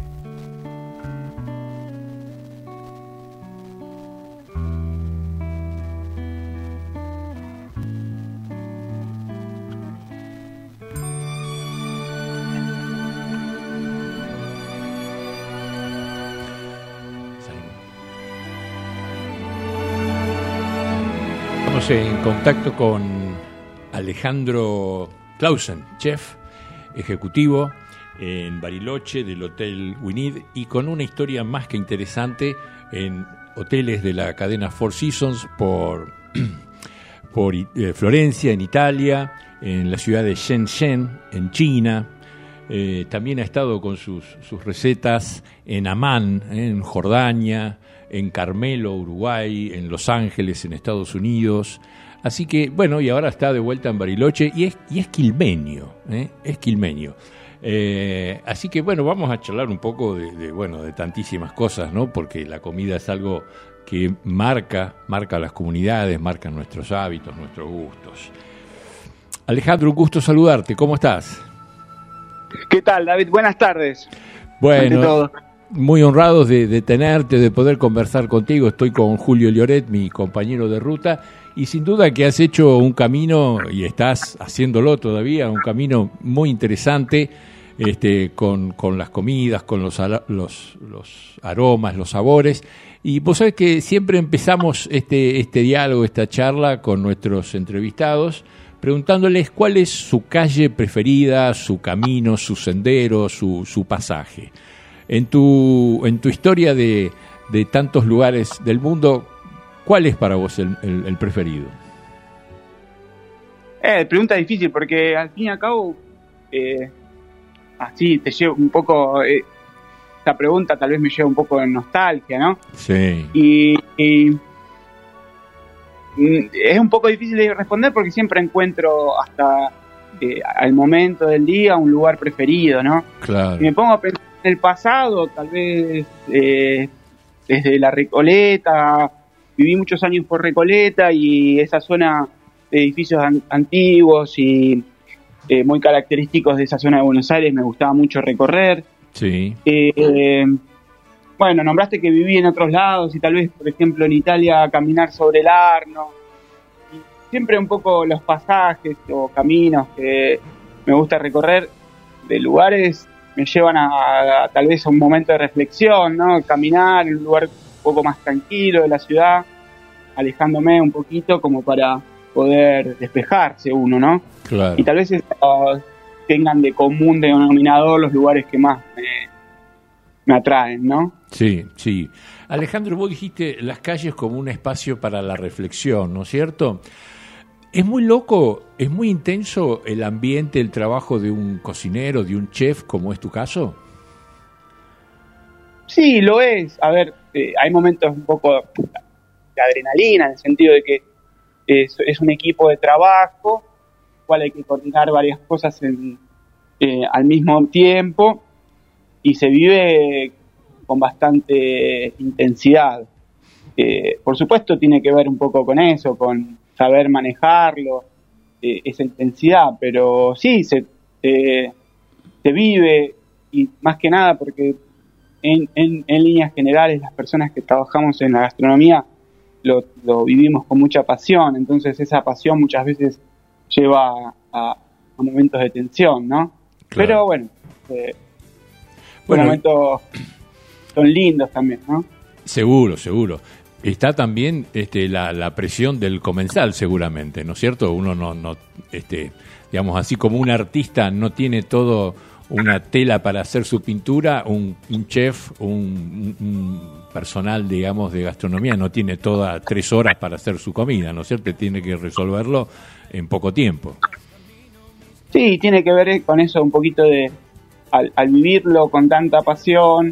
Estamos en contacto con Alejandro Clausen, chef ejecutivo en Bariloche del Hotel Winid, y con una historia más que interesante en hoteles de la cadena Four Seasons por Florencia, en Italia, en la ciudad de Shenzhen, en China. También ha estado con sus recetas en Amán, en Jordania, en Carmelo, Uruguay, en Los Ángeles, en Estados Unidos. Así que, bueno, y ahora está de vuelta en Bariloche y es quilmeño, es quilmeño. Así que, bueno, vamos a charlar un poco de tantísimas cosas, ¿no? Porque la comida es algo que marca las comunidades, marca nuestros hábitos, nuestros gustos. Alejandro, un gusto saludarte. ¿Cómo estás? ¿Qué tal, David? Buenas tardes. Bueno, muy honrados de tenerte, de poder conversar contigo. Estoy con Julio Lloret, mi compañero de ruta, y sin duda que has hecho un camino, y estás haciéndolo todavía, un camino muy interesante, con las comidas, con los aromas, los sabores. Y vos sabés que siempre empezamos este diálogo, esta charla con nuestros entrevistados, preguntándoles cuál es su calle preferida, su camino, su sendero, su pasaje. En tu historia de tantos lugares del mundo, ¿cuál es para vos el preferido? Pregunta difícil, porque al fin y al cabo, así te llevo un poco, esta pregunta tal vez me lleva un poco de nostalgia, ¿no? Sí. Y es un poco difícil de responder porque siempre encuentro hasta al momento del día un lugar preferido, ¿no? Claro. Y me pongo a pensar en el pasado, tal vez desde la Recoleta. Viví muchos años por Recoleta y esa zona de edificios antiguos y muy característicos de esa zona de Buenos Aires me gustaba mucho recorrer. Sí. Bueno, nombraste que viví en otros lados y tal vez, por ejemplo, en Italia caminar sobre el Arno. Y siempre un poco los pasajes o caminos que me gusta recorrer de lugares me llevan a tal vez a un momento de reflexión, ¿no? Caminar en un lugar un poco más tranquilo de la ciudad, alejándome un poquito como para poder despejarse uno, ¿no? Claro. Y tal vez tengan de común denominador los lugares que más me atraen, ¿no? Sí, sí. Alejandro, vos dijiste las calles como un espacio para la reflexión, ¿no es cierto? Es muy loco, es muy intenso el ambiente, el trabajo de un cocinero, de un chef, como es tu caso. Sí, lo es. A ver, hay momentos un poco de adrenalina, en el sentido de que es un equipo de trabajo, cual hay que coordinar varias cosas al mismo tiempo, y se vive con bastante intensidad. Por supuesto tiene que ver un poco con eso, con saber manejarlo, esa intensidad, pero sí, se vive, y más que nada porque en líneas generales las personas que trabajamos en la gastronomía lo vivimos con mucha pasión, entonces esa pasión muchas veces lleva a momentos de tensión, ¿no? Claro. Pero bueno, los momentos son lindos también, ¿no? Seguro. Está también la presión del comensal, seguramente, ¿no es cierto? Uno no digamos, así como un artista no tiene todo una tela para hacer su pintura, un chef, un personal, digamos, de gastronomía no tiene todas 3 horas para hacer su comida, ¿no es cierto? Tiene que resolverlo en poco tiempo. Sí, tiene que ver con eso un poquito de al vivirlo con tanta pasión,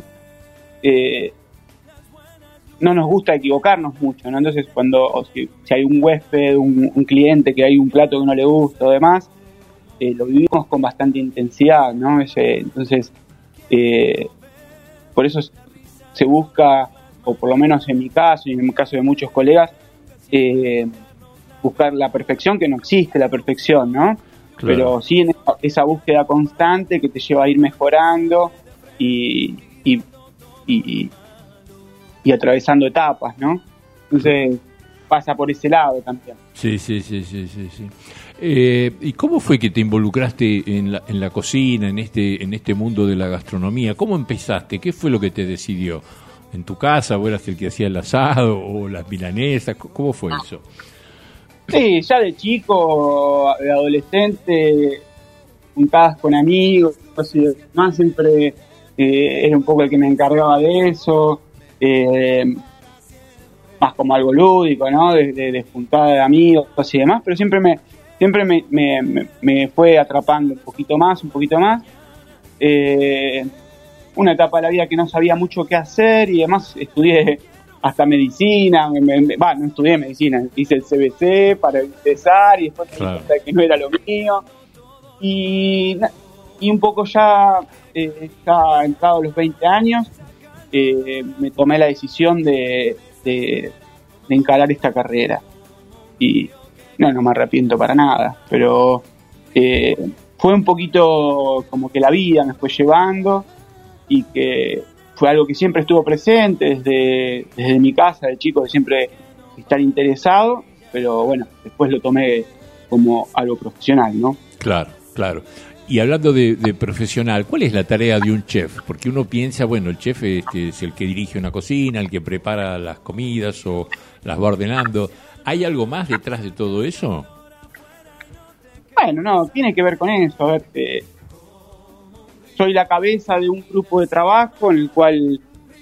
no nos gusta equivocarnos mucho, ¿no? Entonces si hay un huésped, un cliente que hay un plato que no le gusta o demás, lo vivimos con bastante intensidad, ¿no? Entonces, por eso se busca, o por lo menos en mi caso y en el caso de muchos colegas, buscar la perfección, que no existe la perfección, ¿no? Claro. Pero sí en esa búsqueda constante que te lleva a ir mejorando y atravesando etapas, ¿no? Entonces pasa por ese lado también. Sí. ¿Y cómo fue que te involucraste en la cocina, en este mundo de la gastronomía? ¿Cómo empezaste? ¿Qué fue lo que te decidió? ¿En tu casa? ¿Vos eras el que hacía el asado o las milanesas? ¿Cómo fue eso? Sí, ya de chico, de adolescente, juntadas con amigos y demás, siempre era un poco el que me encargaba de eso, más como algo lúdico, ¿no? De juntada de amigos y demás, pero siempre me fue atrapando un poquito más. Una etapa de la vida que no sabía mucho qué hacer y además estudié hasta medicina, no estudié medicina, hice el CBC para empezar y después me di cuenta que no era lo mío. Y un poco ya entrado a los 20 años, me tomé la decisión de encarar esta carrera. Y no me arrepiento para nada, pero fue un poquito como que la vida me fue llevando y que fue algo que siempre estuvo presente desde mi casa de chico, de siempre estar interesado, pero bueno, después lo tomé como algo profesional, ¿no? Claro. Y hablando de profesional, ¿cuál es la tarea de un chef? Porque uno piensa, bueno, el chef es el que dirige una cocina, el que prepara las comidas o las va ordenando. ¿Hay algo más detrás de todo eso? Bueno, no, tiene que ver con eso. A ver, soy la cabeza de un grupo de trabajo en el cual,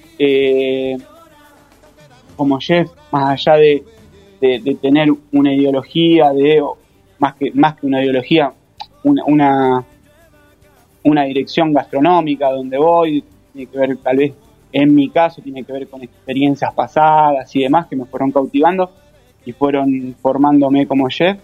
como chef, más allá de tener una ideología, más que una ideología, una dirección gastronómica donde voy, tiene que ver, tal vez en mi caso, tiene que ver con experiencias pasadas y demás que me fueron cautivando y fueron formándome como chef.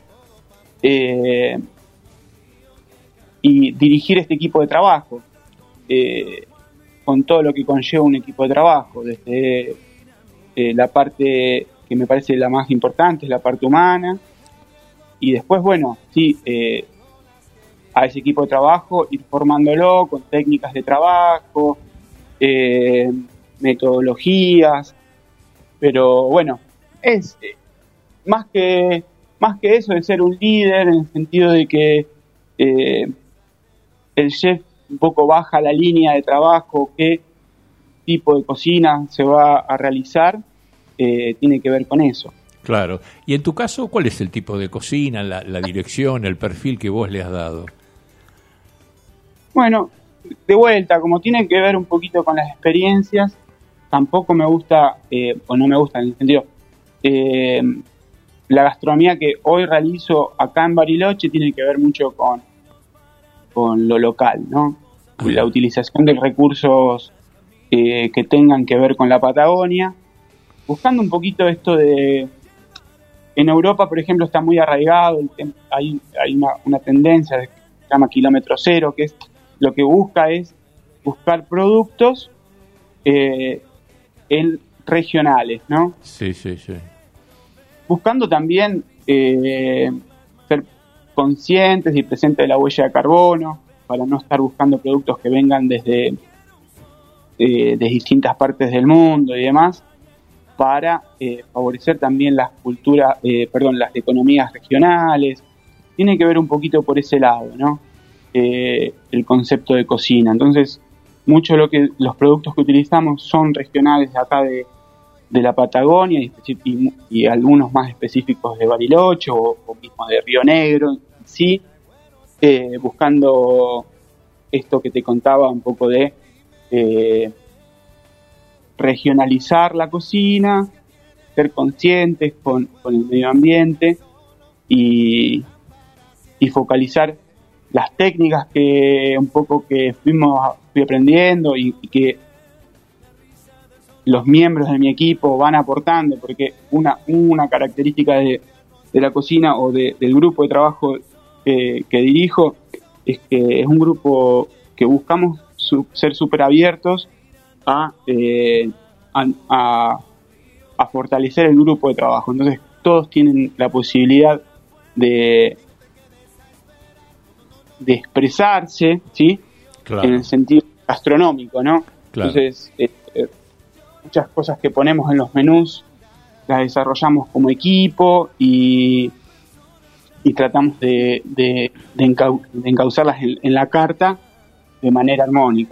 Y dirigir este equipo de trabajo, con todo lo que conlleva un equipo de trabajo, desde la parte que me parece la más importante, es la parte humana, y después, bueno, sí, a ese equipo de trabajo ir formándolo con técnicas de trabajo, metodologías, pero bueno, es más que eso de ser un líder, en el sentido de que el chef un poco baja la línea de trabajo, qué tipo de cocina se va a realizar, tiene que ver con eso. Claro. Y en tu caso, ¿cuál es el tipo de cocina, la dirección, el perfil que vos le has dado? Bueno, de vuelta, como tiene que ver un poquito con las experiencias, tampoco me gusta, o no me gusta en el sentido, la gastronomía que hoy realizo acá en Bariloche tiene que ver mucho con lo local, ¿no? La utilización de recursos que tengan que ver con la Patagonia, buscando un poquito esto de... En Europa, por ejemplo, está muy arraigado, hay una tendencia que se llama kilómetro cero, que es lo que busca es buscar productos regionales, ¿no? Sí. Buscando también ser conscientes y presentes de la huella de carbono, para no estar buscando productos que vengan desde distintas partes del mundo y demás, para favorecer también las culturas, las economías regionales. Tiene que ver un poquito por ese lado, ¿no? El concepto de cocina. Entonces, mucho los productos que utilizamos son regionales de acá de la Patagonia y algunos más específicos de Bariloche o mismo de Río Negro, sí, buscando esto que te contaba un poco de regionalizar la cocina, ser conscientes con el medio ambiente y focalizar las técnicas que un poco que fui aprendiendo y que los miembros de mi equipo van aportando, porque una característica de la cocina o del grupo de trabajo que dirijo es que es un grupo que buscamos ser súper abiertos a fortalecer el grupo de trabajo. Entonces todos tienen la posibilidad de expresarse, ¿sí? Claro. En el sentido gastronómico, ¿no? Claro. Entonces muchas cosas que ponemos en los menús las desarrollamos como equipo y tratamos de encauzarlas en la carta de manera armónica.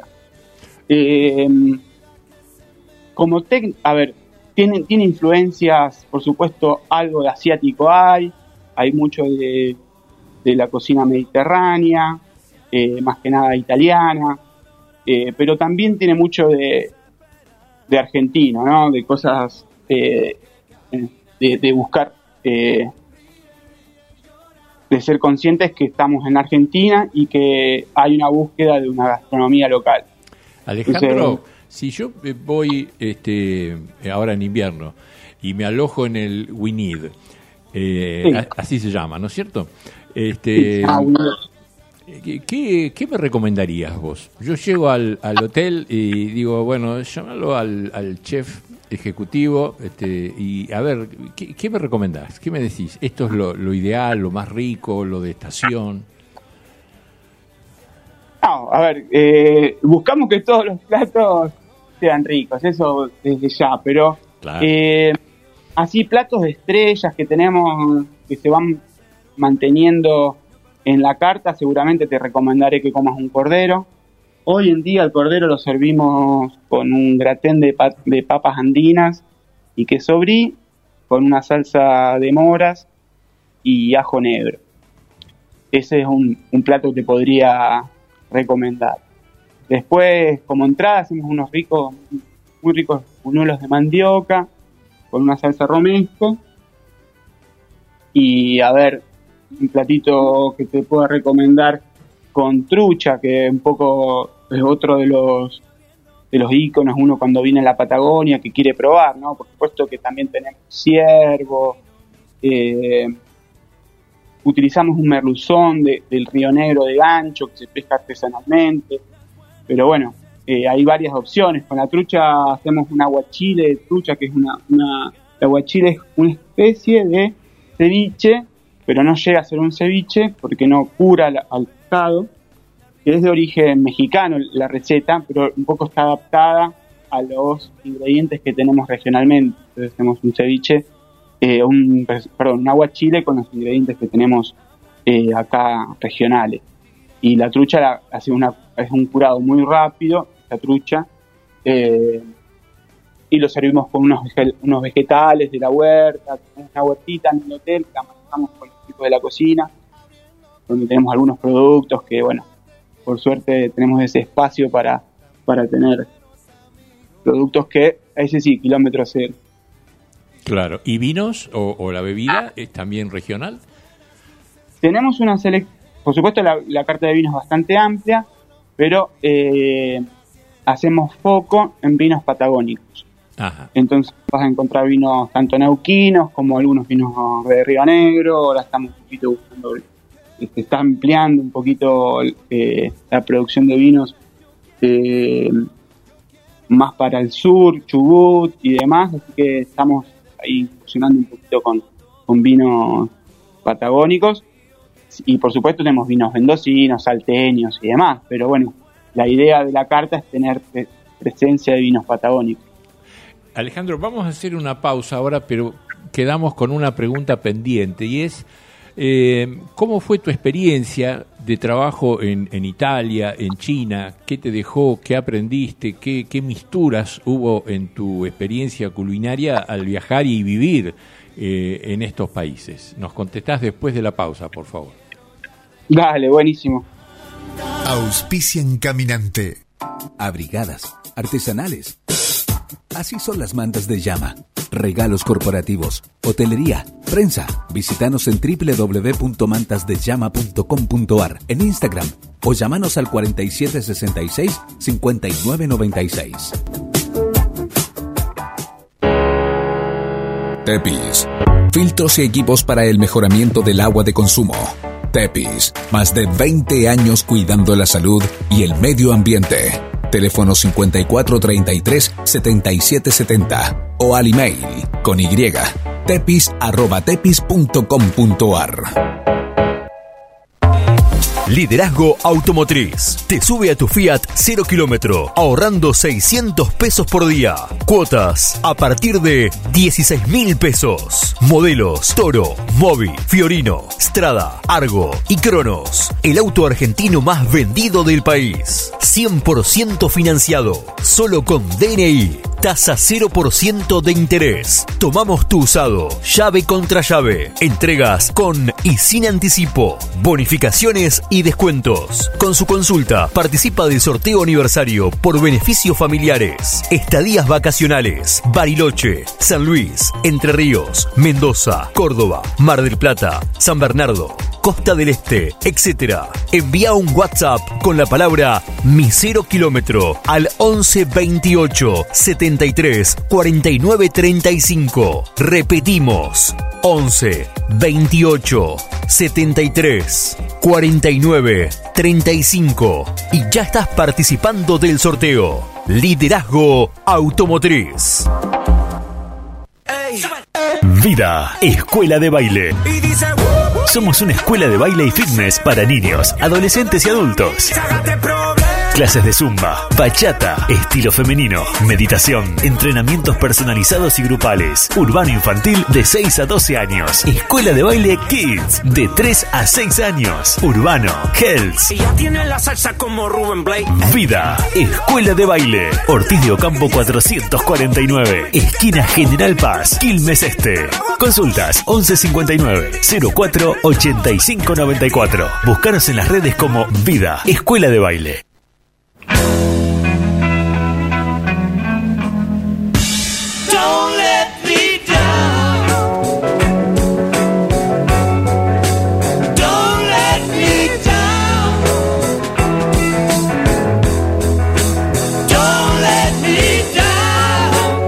Tiene influencias, por supuesto, algo de asiático hay, hay mucho de la cocina mediterránea, más que nada italiana, pero también tiene mucho de argentino, ¿no? De cosas de buscar, de ser conscientes que estamos en Argentina y que hay una búsqueda de una gastronomía local. Alejandro, si yo voy ahora en invierno y me alojo en el We Need, sí, así se llama, ¿no es cierto? ¿Qué me recomendarías vos? Yo llego al hotel y digo, bueno, llámalo al chef ejecutivo y a ver, ¿qué me recomendás? ¿Qué me decís? ¿Esto es lo ideal, lo más rico, lo de estación? No, a ver, buscamos que todos los platos sean ricos, eso desde ya, pero claro, así platos de estrellas que tenemos, que se van manteniendo en la carta, seguramente te recomendaré que comas un cordero. Hoy en día el cordero lo servimos con un gratén de papas andinas y queso brie, con una salsa de moras y ajo negro. Ese es un plato que te podría recomendar. Después, como entrada, hacemos unos muy ricos buñuelos de mandioca con una salsa romesco. Y a ver, un platito que te puedo recomendar con trucha, que un poco es otro de los íconos, uno cuando viene a la Patagonia que quiere probar, ¿no? Por supuesto que también tenemos ciervo, utilizamos un merluzón del Río Negro de gancho que se pesca artesanalmente, pero bueno, hay varias opciones. Con la trucha hacemos un aguachile de trucha, que es el aguachile es una especie de ceviche, pero no llega a ser un ceviche porque no cura al pescado, que es de origen mexicano la receta, pero un poco está adaptada a los ingredientes que tenemos regionalmente. Entonces hacemos un ceviche, un aguachile con los ingredientes que tenemos acá regionales. Y la trucha es un curado muy rápido, la trucha, y lo servimos con unos vegetales de la huerta, una huertita en el hotel que la manejamos con los chicos de la cocina, donde tenemos algunos productos que, bueno, por suerte tenemos ese espacio para tener productos que, ese sí, kilómetro cero. Claro. ¿Y vinos o la bebida es también regional? Tenemos una selección, por supuesto la carta de vinos es bastante amplia, pero hacemos foco en vinos patagónicos. Ajá. Entonces vas a encontrar vinos tanto neuquinos como algunos vinos de Río Negro. Ahora estamos un poquito buscando, se está ampliando un poquito la producción de vinos más para el sur, Chubut y demás, así que estamos ahí funcionando un poquito con vinos patagónicos, y por supuesto tenemos vinos mendocinos, salteños y demás, pero bueno, la idea de la carta es tener presencia de vinos patagónicos. Alejandro, vamos a hacer una pausa ahora, pero quedamos con una pregunta pendiente, y es ¿cómo fue tu experiencia de trabajo en Italia, en China? ¿Qué te dejó? ¿Qué aprendiste? ¿Qué misturas hubo en tu experiencia culinaria al viajar y vivir en estos países? Nos contestás después de la pausa, por favor. Dale, buenísimo. Auspician Caminante. Abrigadas, artesanales. Así son las mantas de llama. Regalos corporativos, hotelería, prensa. Visítanos en www.mantasdellama.com.ar, en Instagram, o llámanos al 4766-5996. Tepis. Filtros y equipos para el mejoramiento del agua de consumo. Tepis. Más de 20 años cuidando la salud y el medio ambiente. Teléfono 5433-7770 o al email con y tepis@tepis.com.ar. Liderazgo Automotriz. Te sube a tu Fiat 0 kilómetro, ahorrando 600 pesos por día. Cuotas a partir de 16.000 pesos. Modelos Toro, Mobi, Fiorino, Strada, Argo y Cronos. El auto argentino más vendido del país. 100% financiado, solo con DNI. Tasa 0% de interés. Tomamos tu usado, llave contra llave. Entregas con y sin anticipo. Bonificaciones y descuentos. Con su consulta, participa del sorteo aniversario por beneficios familiares. Estadías vacacionales. Bariloche, San Luis, Entre Ríos, Mendoza, Córdoba, Mar del Plata, San Bernardo, Costa del Este, etc. Envía un WhatsApp con la palabra Mi 0 kilómetro al 11 28 73 49 35. Repetimos, 11 28 73 49 35. Y ya estás participando del sorteo. Liderazgo Automotriz. Vida, escuela de baile. Somos una escuela de baile y fitness para niños, adolescentes y adultos. Clases de zumba, bachata, estilo femenino, meditación, entrenamientos personalizados y grupales, urbano infantil de 6 a 12 años, escuela de baile Kids de 3 a 6 años, urbano, Hells. Vida, escuela de baile. Ortiz de Ocampo 449, esquina General Paz, Quilmes Este. Consultas 1159 04 85 94. Búscanos en las redes como Vida, escuela de baile. Don't let me down. Don't let me down. Don't let me down.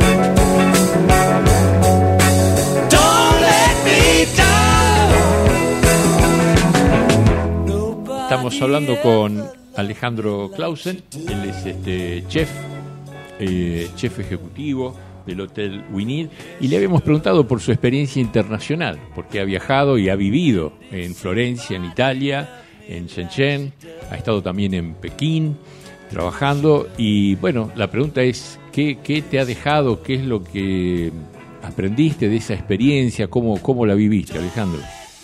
Don't let me down. Estamos hablando con Alejandro Clausen. Él es chef ejecutivo del Hotel Winnie, y le habíamos preguntado por su experiencia internacional, porque ha viajado y ha vivido en Florencia, en Italia, en Shenzhen, ha estado también en Pekín trabajando, y bueno, la pregunta es ¿qué te ha dejado? ¿Qué es lo que aprendiste de esa experiencia? ¿Cómo la viviste, Alejandro?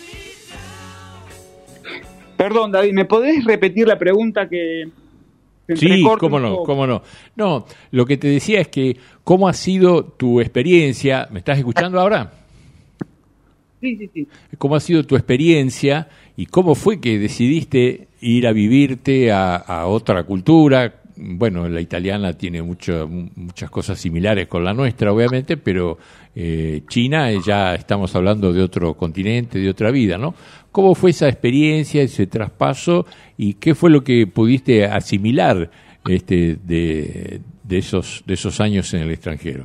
Perdón, David, ¿me podés repetir la pregunta que... Sí, cómo no. No, lo que te decía es que ¿cómo ha sido tu experiencia? ¿Me estás escuchando ahora? Sí. ¿Cómo ha sido tu experiencia y cómo fue que decidiste ir a vivirte a otra cultura? Bueno, la italiana tiene muchas cosas similares con la nuestra, obviamente, pero China ya estamos hablando de otro continente, de otra vida, ¿no? ¿Cómo fue esa experiencia, ese traspaso, y qué fue lo que pudiste asimilar de esos años en el extranjero?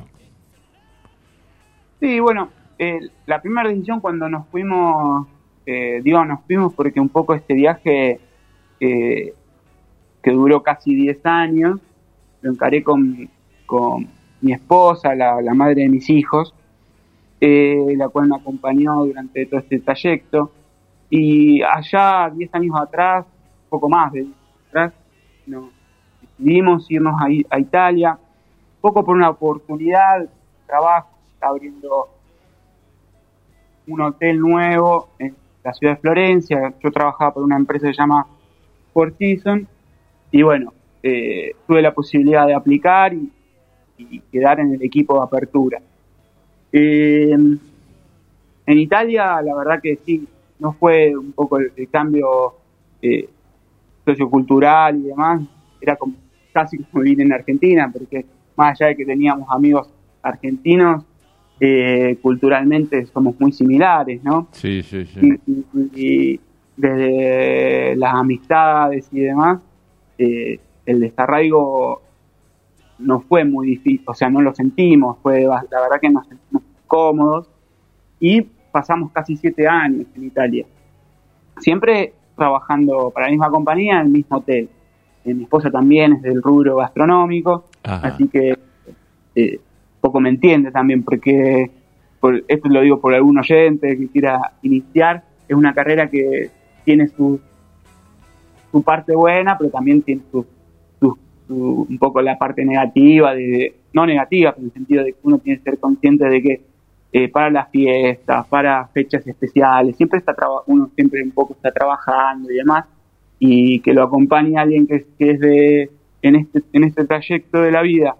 Sí, bueno, la primera decisión cuando nos fuimos, nos fuimos porque un poco este viaje que duró casi 10 años, lo encaré con mi esposa, la madre de mis hijos, la cual me acompañó durante todo este trayecto. Y allá, 10 años atrás, poco más de 10 años atrás, decidimos irnos a Italia, un poco por una oportunidad de trabajo. Está abriendo un hotel nuevo en la ciudad de Florencia. Yo trabajaba por una empresa que se llama Four Seasons, y bueno, tuve la posibilidad de aplicar y quedar en el equipo de apertura. En Italia, la verdad que sí, no fue un poco el cambio sociocultural y demás, era como casi como vivir en Argentina, porque más allá de que teníamos amigos argentinos, culturalmente somos muy similares, ¿no? Sí. Y desde las amistades y demás, el desarraigo no fue muy difícil, o sea, no lo sentimos, la verdad que nos sentimos cómodos, y pasamos casi 7 años en Italia, siempre trabajando para la misma compañía en el mismo hotel. Mi esposa también es del rubro gastronómico. Ajá. Así que poco me entiende también, porque esto lo digo por algún oyente que quiera iniciar, es una carrera que tiene su parte buena, pero también tiene un poco la parte negativa, no negativa, pero en el sentido de que uno tiene que ser consciente de que para las fiestas, para fechas especiales, uno siempre un poco está trabajando y demás, y que lo acompañe alguien que es en este trayecto de la vida,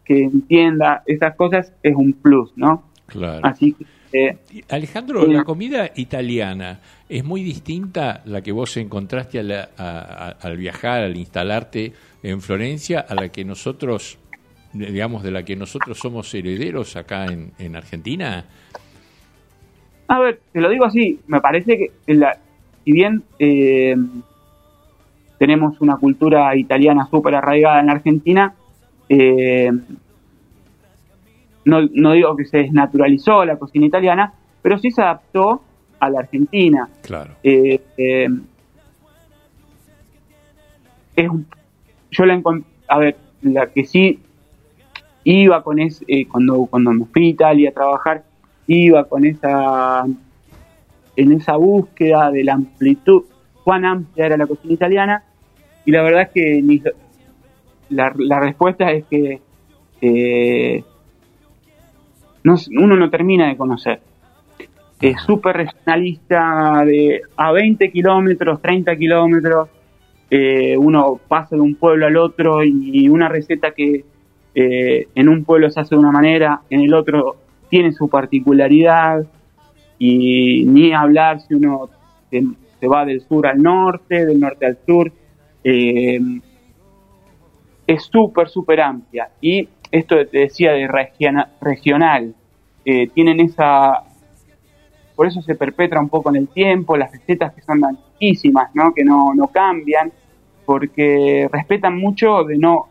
que entienda esas cosas es un plus, ¿no? Claro. Así que... Alejandro, la comida italiana es muy distinta la que vos encontraste al viajar, al instalarte en Florencia, a la que nosotros, digamos, de la que nosotros somos herederos acá en Argentina. A ver, te lo digo así, me parece que si bien tenemos una cultura italiana súper arraigada en Argentina, no digo que se desnaturalizó la cocina italiana, pero sí se adaptó a la Argentina. Claro. Yo la encontré, a ver, la que sí iba con cuando me fui a Italia a trabajar, iba con en esa búsqueda de la amplitud, cuán amplia era la cocina italiana, y la verdad es que la respuesta es que uno no termina de conocer. Es súper regionalista, a 20 kilómetros, 30 kilómetros, uno pasa de un pueblo al otro y una receta que en un pueblo se hace de una manera, en el otro tiene su particularidad, y ni hablar si uno se va del sur al norte, del norte al sur, es súper amplia. Y esto te decía de regional, tienen por eso se perpetra un poco en el tiempo, las recetas que son antiquísimas, ¿no? Que no cambian, porque respetan mucho de no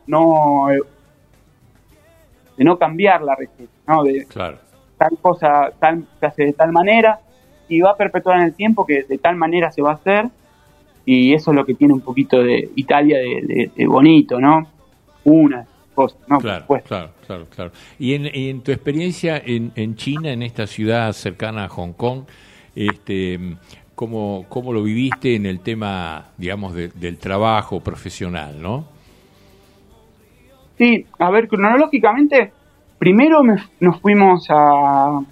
cambiar la receta, ¿no? Claro. Tal cosa se hace de tal manera y va a perpetuar en el tiempo que de tal manera se va a hacer, y eso es lo que tiene un poquito de Italia de bonito, ¿no? Una cosa, ¿no? Claro. Y en tu experiencia en China, en esta ciudad cercana a Hong Kong, ¿cómo lo viviste en el tema, digamos, del trabajo profesional, no? Sí, a ver, cronológicamente, primero nos fuimos a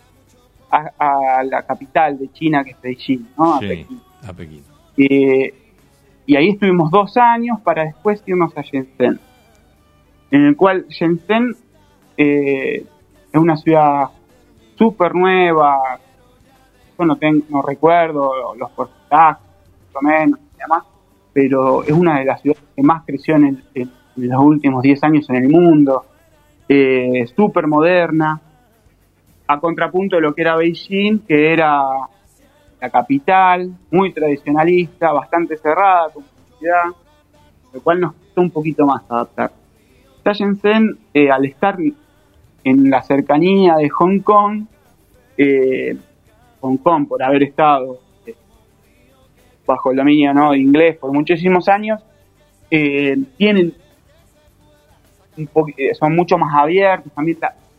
la capital de China, que es Beijing, ¿no? A Pekín. Y ahí estuvimos 2 años para después irnos a Shenzhen, en el cual Shenzhen es una ciudad súper nueva. Yo no recuerdo los porcentajes, más o menos, y demás, pero es una de las ciudades que más creció en los últimos 10 años en el mundo. Súper moderna, a contrapunto de lo que era Beijing, que era la capital, muy tradicionalista, bastante cerrada como ciudad, lo cual nos costó un poquito más adaptar. Shenzhen, al estar en la cercanía de Hong Kong, por haber estado bajo el dominio, ¿no?, inglés por muchísimos años, tienen son mucho más abiertos. También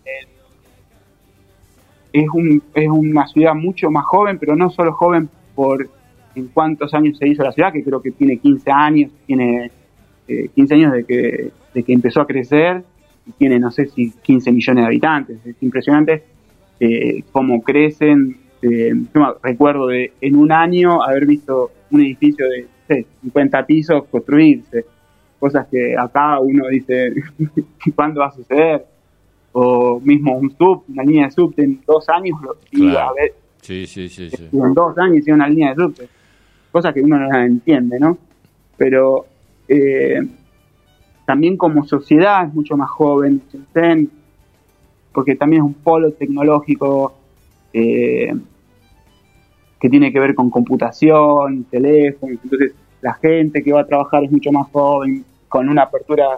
es una ciudad mucho más joven, pero no solo joven por en cuántos años se hizo la ciudad, que creo que tiene 15 años, tiene 15 años de que empezó a crecer, y tiene, no sé si 15 millones de habitantes. Es impresionante cómo crecen. Yo recuerdo en un año haber visto un edificio de 50 pisos construirse, cosas que acá uno dice, ¿cuándo va a suceder? O mismo una línea de subte en 2 años iba a ver. Sí. En 2 años iba una línea de subte, cosas que uno no la entiende, ¿no? Pero también como sociedad es mucho más joven, porque también es un polo tecnológico que tiene que ver con computación, teléfonos. Entonces la gente que va a trabajar es mucho más joven, con una apertura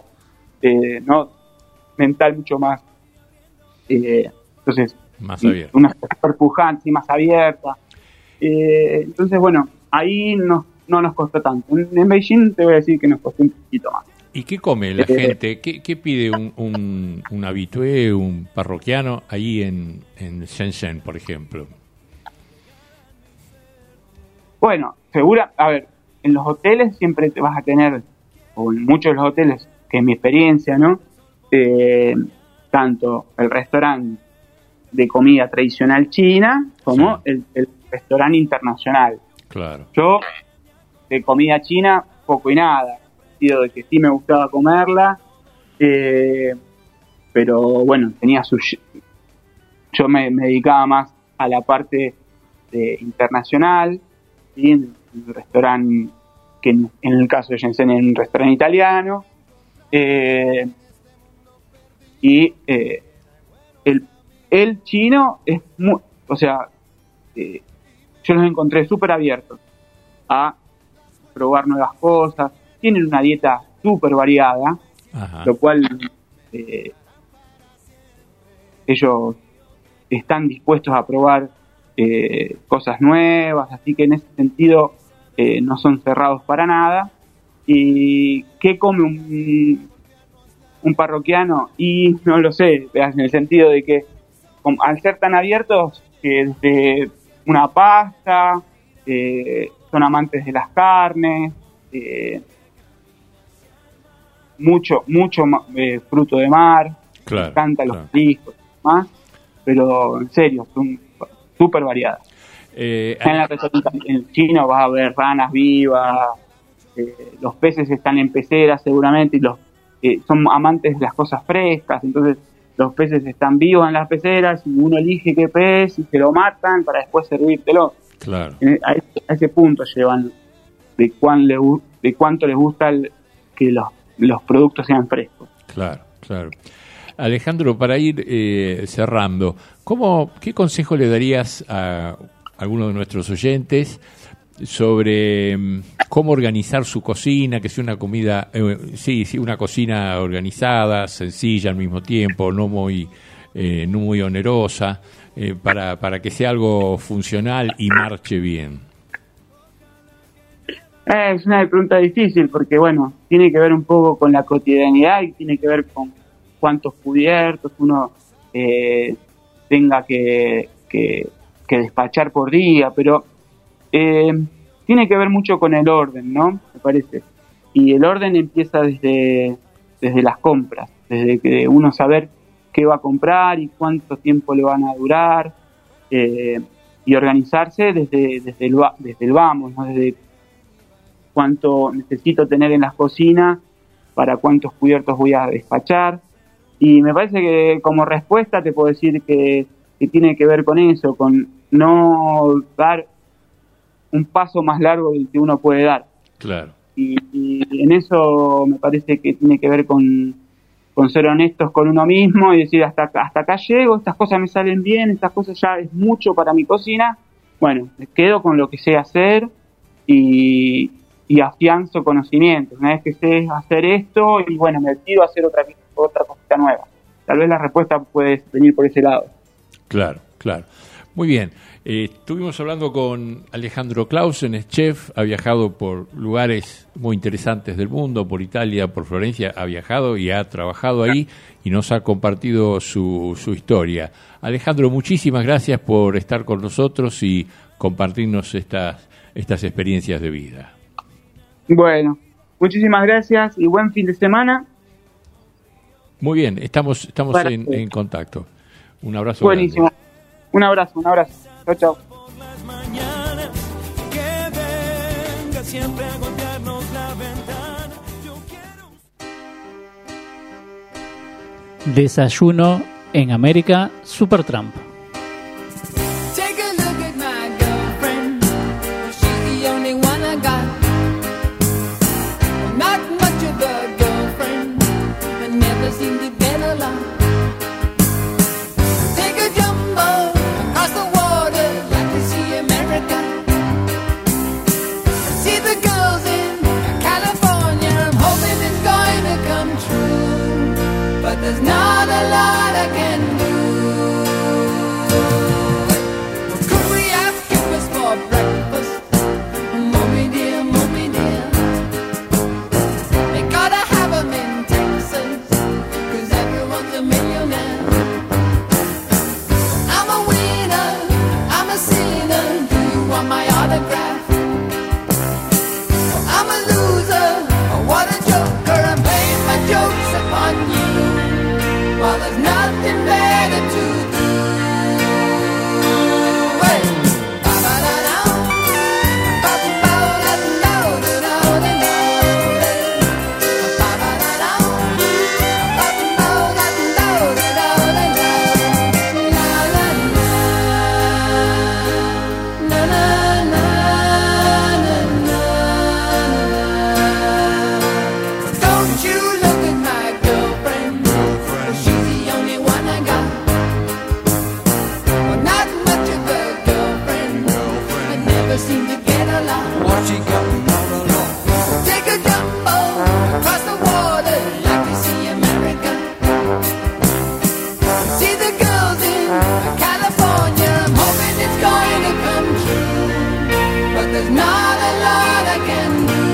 mental mucho más, entonces más abierta, una super pujante y más abierta. Entonces, bueno, ahí no nos costó tanto. En Beijing te voy a decir que nos costó un poquito más. ¿Y qué come la gente? ¿Qué pide un habitué, un parroquiano ahí en Shenzhen, por ejemplo? Bueno, a ver, en los hoteles siempre te vas a tener, o en muchos de los hoteles, que es mi experiencia, ¿no? Tanto el restaurante de comida tradicional china como el restaurante internacional. Claro. Yo, de comida china, poco y nada. De que sí me gustaba comerla, pero bueno, tenía yo me dedicaba más a la parte internacional, ¿sí? En el restaurante, que en el caso de Jensen en un restaurante italiano, y el chino es muy, o sea, yo los encontré súper abiertos a probar nuevas cosas, tienen una dieta súper variada. Ajá. Lo cual ellos están dispuestos a probar cosas nuevas, así que en ese sentido no son cerrados para nada. ¿Y qué come un parroquiano? Y no lo sé, en el sentido de que al ser tan abiertos, desde una pasta, son amantes de las carnes, mucho fruto de mar, claro, me encantan los mariscos y demás, pero en serio, son súper variadas. En el chino vas a ver ranas vivas, los peces están en peceras seguramente, y son amantes de las cosas frescas, entonces los peces están vivos en las peceras y uno elige qué pez y se lo matan para después servírtelo. Claro. A ese punto llevan de cuánto les gusta que los productos sean frescos. Claro, claro. Alejandro, para ir cerrando, ¿qué consejo le darías a alguno de nuestros oyentes sobre cómo organizar su cocina, que sea una comida, una cocina organizada, sencilla al mismo tiempo, no muy onerosa, para que sea algo funcional y marche bien? Es una pregunta difícil porque, bueno, tiene que ver un poco con la cotidianidad y tiene que ver con cuántos cubiertos uno tenga que despachar por día, pero tiene que ver mucho con el orden, ¿no? Me parece. Y el orden empieza desde las compras, desde que uno saber qué va a comprar y cuánto tiempo le van a durar, y organizarse desde el vamos, ¿no? Desde cuánto necesito tener en las cocinas, para cuántos cubiertos voy a despachar. Y me parece que como respuesta te puedo decir que tiene que ver con eso, con no dar un paso más largo del que uno puede dar. Claro. Y en eso me parece que tiene que ver con ser honestos con uno mismo y decir hasta acá llego, estas cosas me salen bien, estas cosas ya es mucho para mi cocina, bueno, me quedo con lo que sé hacer y afianzo conocimientos. Una vez que sé hacer esto, y bueno, me decido a hacer otra cosita nueva. Tal vez la respuesta puede venir por ese lado. Claro, claro. Muy bien. Estuvimos hablando con Alejandro Clausen, es chef, ha viajado por lugares muy interesantes del mundo, por Italia, por Florencia, ha viajado y ha trabajado ahí y nos ha compartido su historia. Alejandro, muchísimas gracias por estar con nosotros y compartirnos estas experiencias de vida. Bueno, muchísimas gracias y buen fin de semana. Muy bien, estamos en contacto. Un abrazo. Buenísimo. Grande. Un abrazo. Chao, chao. Desayuno en América Supertramp. There's not a lot I can do. seem to get along. What you got all along? Take a jumbo across the water, like to see America. See the girls in California, I'm hoping it's going to come true, but there's not a lot I can do.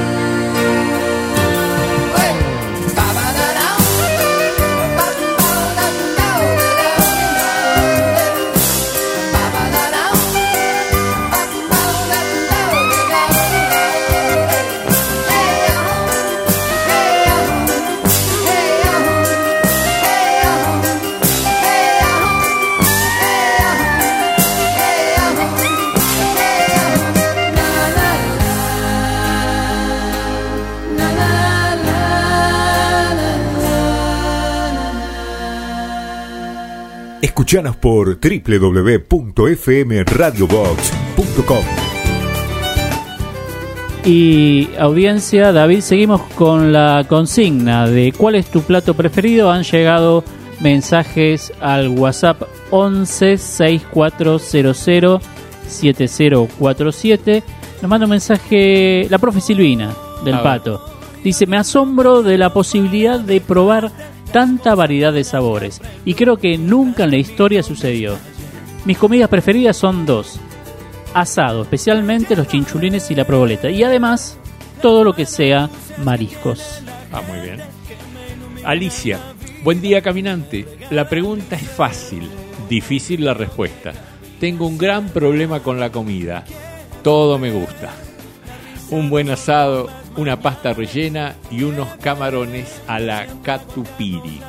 Escuchanos por www.fmradiobox.com. Y audiencia, David, seguimos con la consigna de ¿cuál es tu plato preferido? Han llegado mensajes al WhatsApp 11 6400 7047. Nos manda un mensaje la profe Silvina del Pato. Dice: me asombro de la posibilidad de probar tanta variedad de sabores, y creo que nunca en la historia sucedió. Mis comidas preferidas son dos: asado, especialmente los chinchulines y la proboleta, y además todo lo que sea mariscos. Muy bien. Alicia: buen día, caminante. La pregunta es fácil, difícil la respuesta. Tengo un gran problema con la comida. Todo me gusta. Un buen asado, una pasta rellena y unos camarones a la catupiry.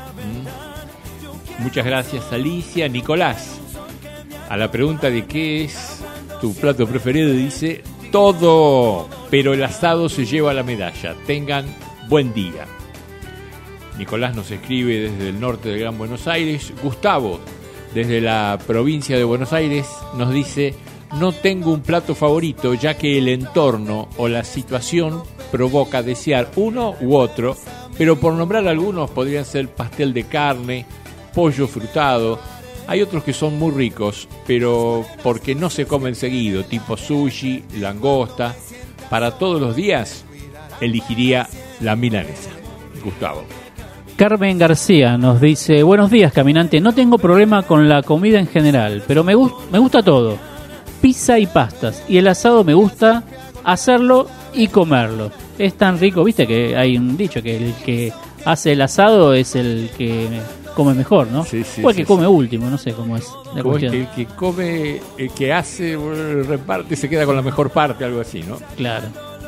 Muchas gracias, Alicia. Nicolás, a la pregunta de qué es tu plato preferido, dice: todo, pero el asado se lleva la medalla. Tengan buen día. Nicolás nos escribe desde el norte del Gran Buenos Aires. Gustavo, desde la provincia de Buenos Aires, nos dice: no tengo un plato favorito, ya que el entorno o la situación provoca desear uno u otro, pero por nombrar algunos podrían ser pastel de carne, pollo frutado. Hay otros que son muy ricos, pero porque no se comen seguido, tipo sushi, langosta. Para todos los días, elegiría la milanesa. Gustavo. Carmen García nos dice: buenos días, caminante. No tengo problema con la comida en general, pero me gusta todo. Pizza y pastas. Y el asado me gusta hacerlo y comerlo. Es tan rico, viste que hay un dicho que el que hace el asado es el que come mejor, ¿no? Sí, o el que come último, no sé cómo es la cuestión. El que come, el que hace, reparte, se queda con la mejor parte, algo así, ¿no? Claro.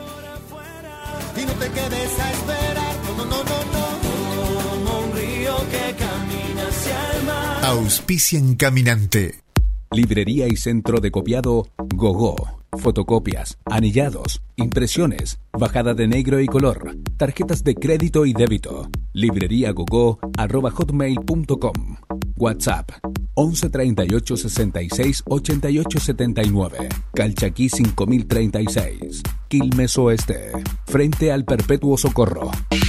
Y no te quedes a esperar, no, como un río que camina hacia el mar. Auspician Caminante. Librería y centro de copiado Gogó. Fotocopias, anillados, impresiones, bajada de negro y color, tarjetas de crédito y débito. libreriagogo@hotmail.com. WhatsApp 11 38 66 88 79. Calchaquí 5036. Quilmes Oeste. Frente al Perpetuo Socorro.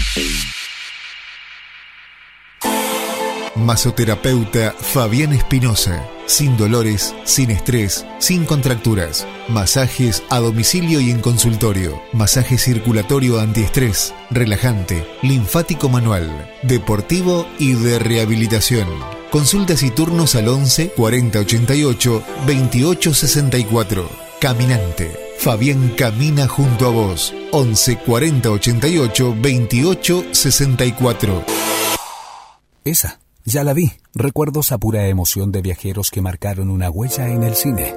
Masoterapeuta Fabián Espinosa. Sin dolores, sin estrés, sin contracturas. Masajes a domicilio y en consultorio. Masaje circulatorio antiestrés, relajante, linfático manual, deportivo y de rehabilitación. Consultas y turnos al 11 40 88 28 64. Caminante. Fabián camina junto a vos. 11 40 88 28 64. Esa. Ya la vi. Recuerdos a pura emoción de viajeros que marcaron una huella en el cine.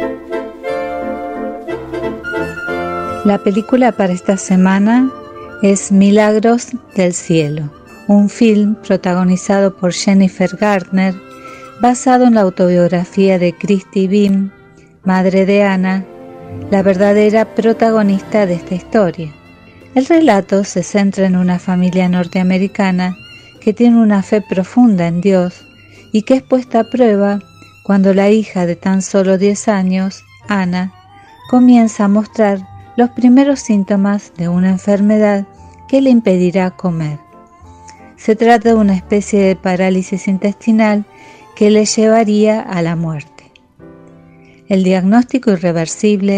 La película para esta semana es Milagros del Cielo, un film protagonizado por Jennifer Garner, basado en la autobiografía de Christy Beam, madre de Anna, la verdadera protagonista de esta historia. El relato se centra en una familia norteamericana que tiene una fe profunda en Dios y que es puesta a prueba cuando la hija de tan solo 10 años, Ana, comienza a mostrar los primeros síntomas de una enfermedad que le impedirá comer. Se trata de una especie de parálisis intestinal que le llevaría a la muerte. El diagnóstico irreversible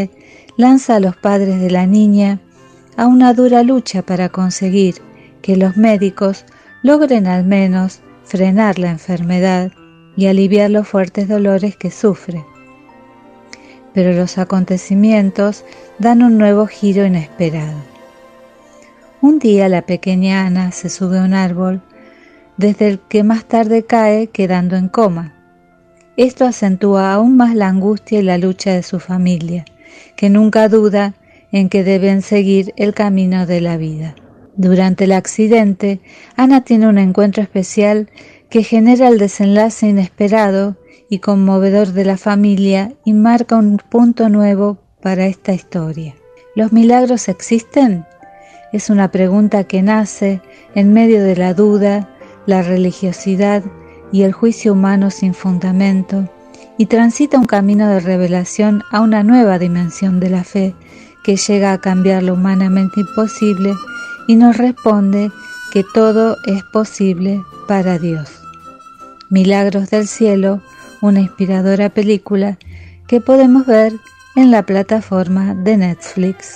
lanza a los padres de la niña a una dura lucha para conseguir que los médicos logren al menos frenar la enfermedad y aliviar los fuertes dolores que sufre. Pero los acontecimientos dan un nuevo giro inesperado. Un día la pequeña Ana se sube a un árbol, desde el que más tarde cae quedando en coma. Esto acentúa aún más la angustia y la lucha de su familia, que nunca duda en que deben seguir el camino de la vida. Durante el accidente, Ana tiene un encuentro especial que genera el desenlace inesperado y conmovedor de la familia y marca un punto nuevo para esta historia. ¿Los milagros existen? Es una pregunta que nace en medio de la duda, la religiosidad y el juicio humano sin fundamento, y transita un camino de revelación a una nueva dimensión de la fe que llega a cambiar lo humanamente imposible y nos responde que todo es posible para Dios. Milagros del Cielo, una inspiradora película que podemos ver en la plataforma de Netflix.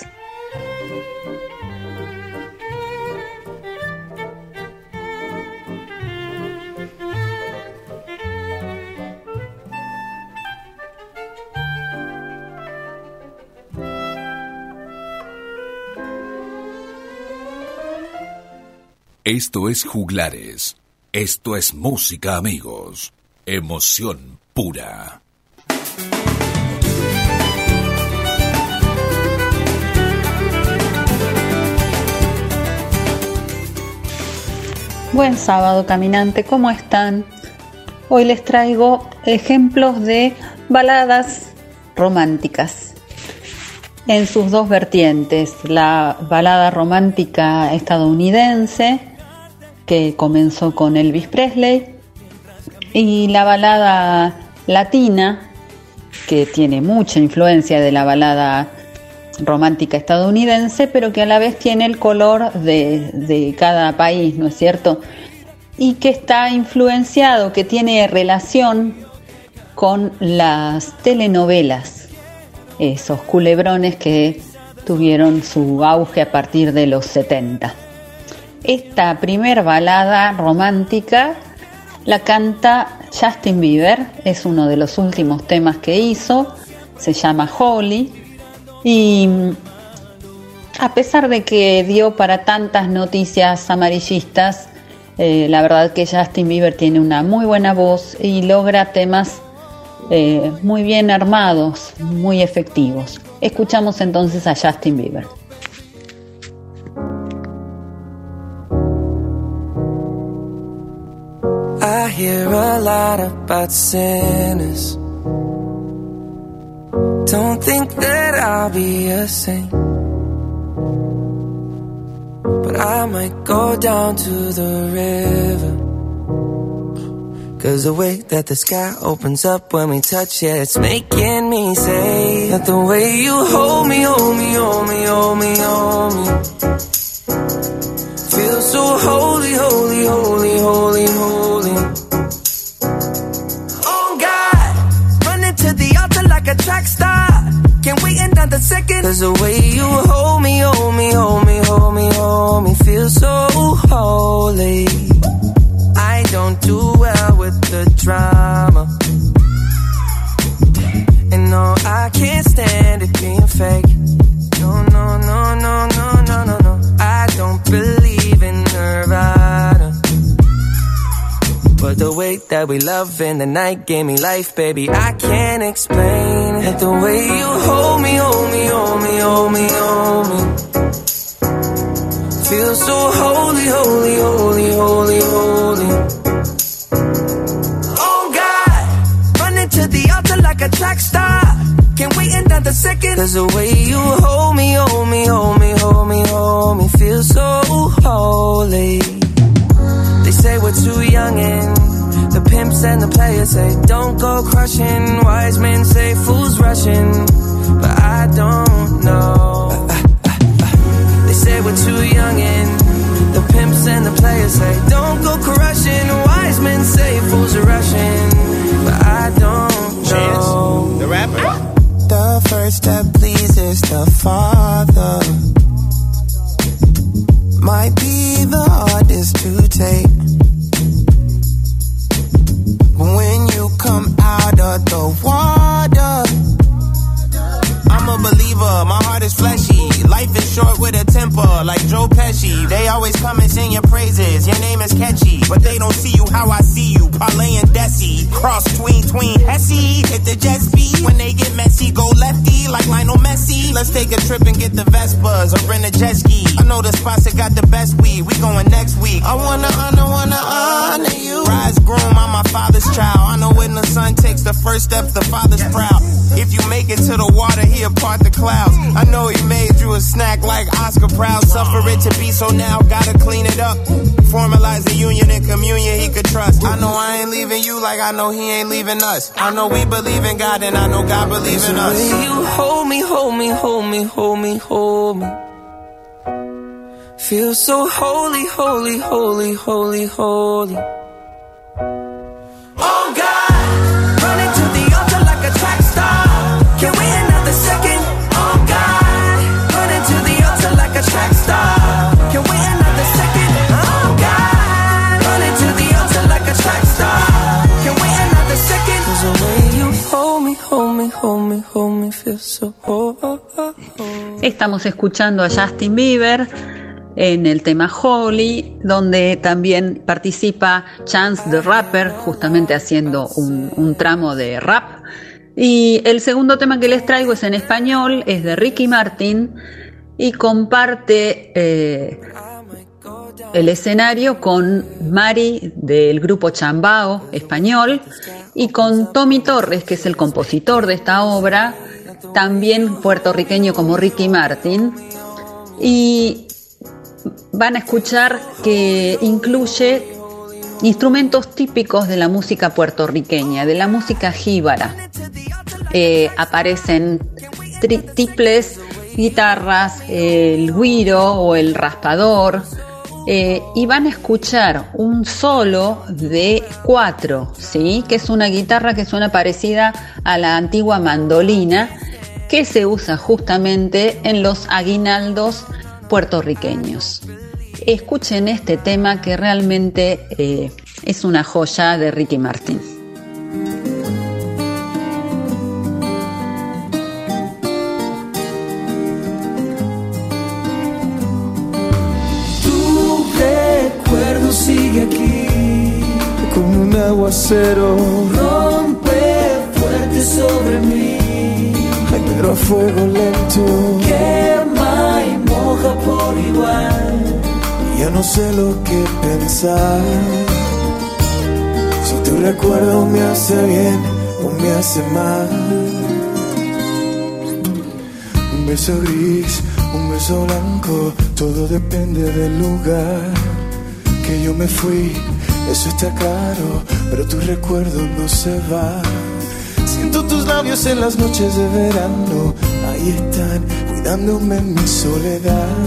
Esto es Juglares. Esto es música, amigos. Emoción pura. Buen sábado, caminante, ¿cómo están? Hoy les traigo ejemplos de baladas románticas en sus dos vertientes: la balada romántica estadounidense, que comenzó con Elvis Presley, y la balada latina, que tiene mucha influencia de la balada romántica estadounidense, pero que a la vez tiene el color de cada país, ¿no es cierto? Y que está influenciado, que tiene relación con las telenovelas, esos culebrones que tuvieron su auge a partir de los 70. Esta primer balada romántica la canta Justin Bieber, es uno de los últimos temas que hizo, se llama Holly, y a pesar de que dio para tantas noticias amarillistas, la verdad que Justin Bieber tiene una muy buena voz y logra temas muy bien armados, muy efectivos. Escuchamos entonces a Justin Bieber. I hear a lot about sinners. Don't think that I'll be a saint, but I might go down to the river. 'Cause the way that the sky opens up when we touch it, it's making me say that the way you hold me, hold me, hold me, hold me, hold me, feels so holy, holy, holy, holy, holy. Oh God, running to the altar like a track star, can't wait another second. 'Cause the way you hold me, hold me, hold me, hold me, hold me, feels so holy. I don't do well with the drama, and no, I can't stand it being fake. No, no, no, no, no, no, no, no. I don't believe in Nirvana, but the way that we love in the night gave me life, baby. I can't explain it. The way you hold me, hold me, hold me, hold me, hold me, feels so holy, holy, holy, holy, holy. Oh God, running to the altar like a track star, can't wait another second. 'Cause the way you hold me, hold me, hold me, hold me, hold me, feels so holy. They say we're too young and the pimps and the players say don't go crushing. Wise men say fools rushing, but I don't know. They say we're too young and the pimps and the players say don't go crushing. Wise men say fools are rushing, but I don't know. Chance, the rapper. The first step pleases the a father. Might be the hardest to take. When you come out of the water, I'm a believer, my heart is fleshy. Life is short with a temper, like Joe Pesci. They always come and sing your praises, your name is catchy, but they don't see you how I see you. Parlay and Desi, cross tween, Hesse. Hit the jet speed, when they get messy, go lefty, like Lionel Messi. Let's take a trip and get the Vespas, or rent a jet ski. I know the spots that got the best weed, we going next week. I wanna honor you. Rise groom, I'm my father's child. I know when the son takes the first step, the father's proud. If you make it to the water, he'll part the clouds. I know he made you a snack like Oscar Proud. Suffer it to be, so now gotta clean it up. Formalize the union and communion he could trust. I know I ain't leaving you like I know he ain't leaving us. I know we believe in God and I know God believes in us. You hold me, hold me, hold me, hold me, hold me. Feel so holy, holy, holy, holy, holy. Oh God, running to the altar like a track star. Can we another second? Oh God, running to the altar like a track star. Can we another second? Oh God, running to the altar like a track star. Can we another second? 'Cause the way you hold me, hold me, hold me, hold me, feel so Estamos escuchando a Justin Bieber en el tema Holy, donde también participa Chance the Rapper, justamente haciendo un tramo de rap. Y el segundo tema que les traigo es en español, es de Ricky Martin y comparte el escenario con Mari del grupo Chambao español y con Tommy Torres, que es el compositor de esta obra, también puertorriqueño como Ricky Martin. Y van a escuchar que incluye instrumentos típicos de la música puertorriqueña, de la música jíbara. Aparecen tiples, guitarras, el güiro o el raspador, y van a escuchar un solo de 4, ¿sí? Que es una guitarra que suena parecida a la antigua mandolina, que se usa justamente en los aguinaldos puertorriqueños. Escuchen este tema que realmente es una joya de Ricky Martin. Tu recuerdo sigue aquí, como un aguacero, rompe fuerte sobre mí. Ay, pero a fuego lento, quema y moja por igual. Ya no sé lo que pensar. Si tu recuerdo me hace bien o me hace mal. Un beso gris, un beso blanco, todo depende del lugar. Que yo me fui, eso está claro, pero tu recuerdo no se va. Siento tus labios en las noches de verano, ahí están, cuidándome en mi soledad.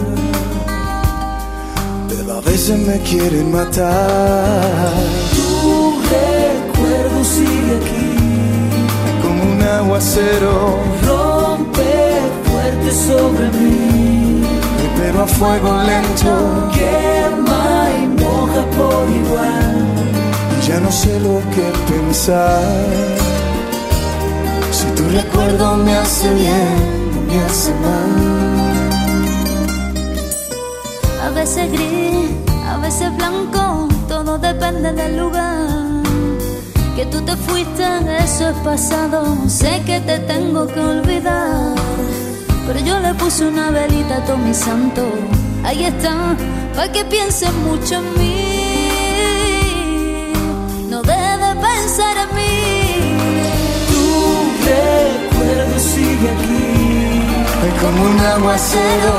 Pero a veces me quieren matar. Tu recuerdo sigue aquí, como un aguacero, rompe fuerte sobre mí. Pero a fuego lento, quema y moja por igual. Ya no sé lo que pensar. Si tu recuerdo me hace bien o me hace mal. A veces gris, a veces blanco, todo depende del lugar. Que tú te fuiste, eso es pasado, sé que te tengo que olvidar. Pero yo le puse una velita a todo mi santo, ahí está, pa' que pienses mucho en mí. No debes pensar en mí. Tu recuerdo sigue aquí, como un aguacero,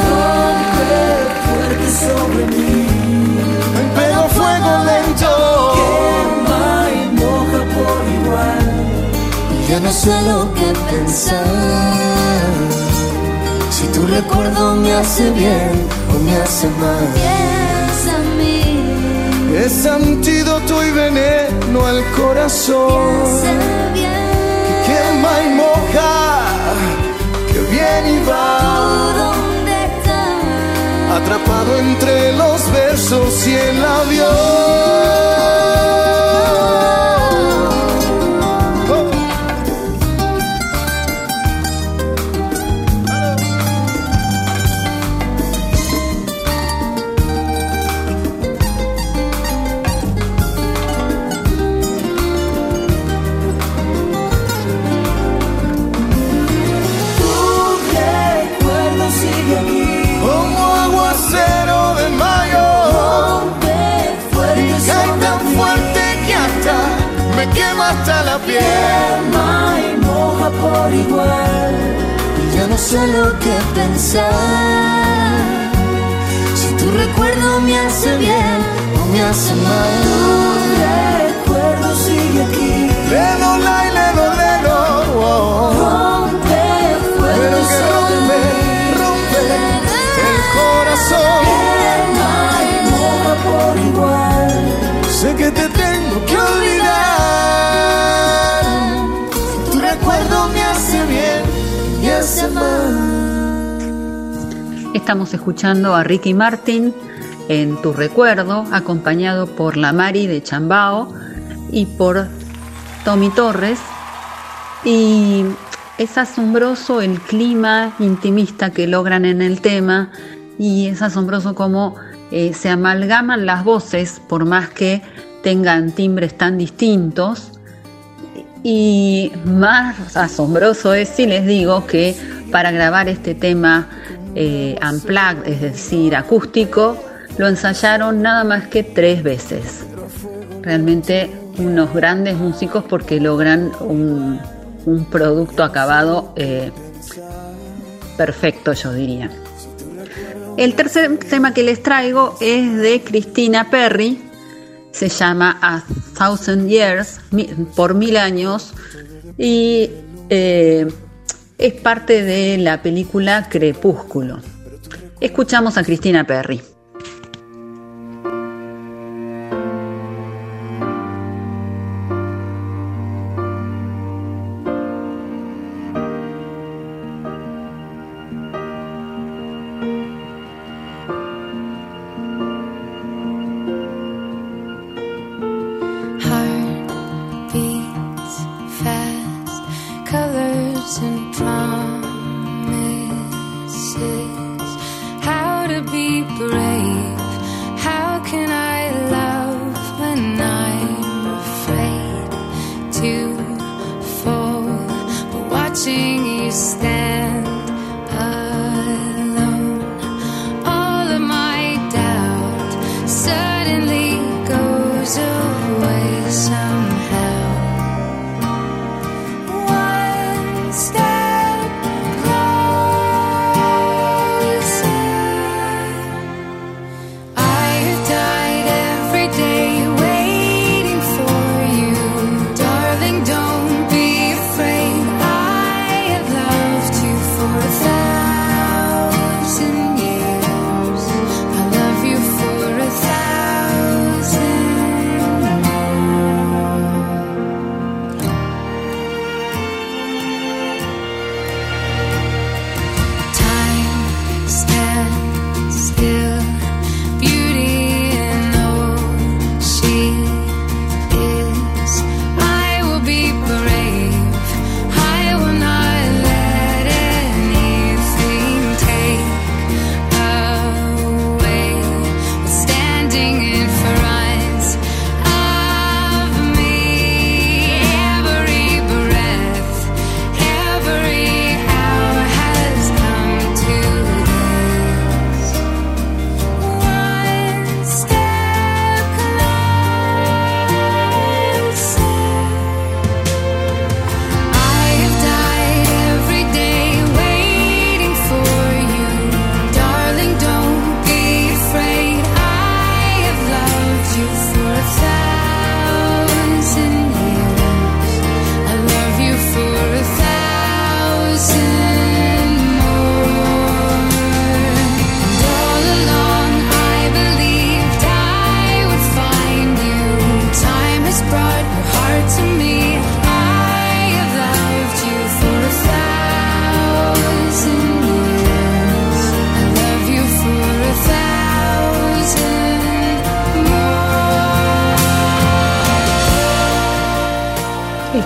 fuerte sobre mí, pero a fuego lento, quema y moja por igual. Ya no sé lo que pensar. Si tu recuerdo me hace bien o me hace mal. Piensa en mí. Es antídoto y veneno al corazón. Piensa bien. Que quema y moja, que bien iba. ¿Dónde estás? Atrapado entre los versos y el avión. Hasta la piel, quema y moja por igual. Ya no sé lo que pensar. Si tu recuerdo me hace bien o me hace mal. Tu recuerdo sigue aquí. Lelo, lai, lelo, lelo, oh. Rompe fuerte. Pero que rompe el corazón. Quema y moja por igual. Sé que te tengo que olvidar. Recuerdo me hace bien, me hace mal. Estamos escuchando a Ricky Martin en Tu Recuerdo, acompañado por la Mari de Chambao y por Tommy Torres. Y es asombroso el clima intimista que logran en el tema, y es asombroso cómo se amalgaman las voces por más que tengan timbres tan distintos. Y más asombroso es si les digo que para grabar este tema unplugged, es decir, acústico, lo ensayaron nada más que 3 veces. Realmente unos grandes músicos, porque logran un producto acabado perfecto, yo diría. El tercer tema que les traigo es de Christina Perri. Se llama A Thousand Years, por 1000 años, y es parte de la película Crepúsculo. Escuchamos a Christina Perri. How to be brave.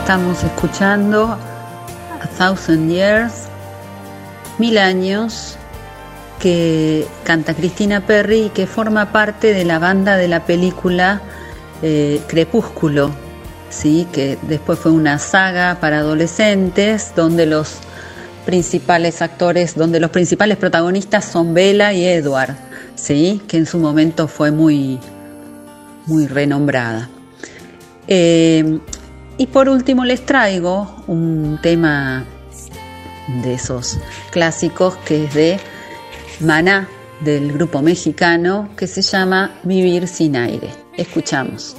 Estamos escuchando A Thousand Years, 1000 años, que canta Christina Perri y que forma parte de la banda de la película Crepúsculo, ¿sí? Que después fue una saga para adolescentes donde los principales actores, donde los principales protagonistas son Bella y Edward, ¿sí? Que en su momento fue muy renombrada. Y por último les traigo un tema de esos clásicos que es de Maná, del grupo mexicano, que se llama Vivir sin aire. Escuchamos.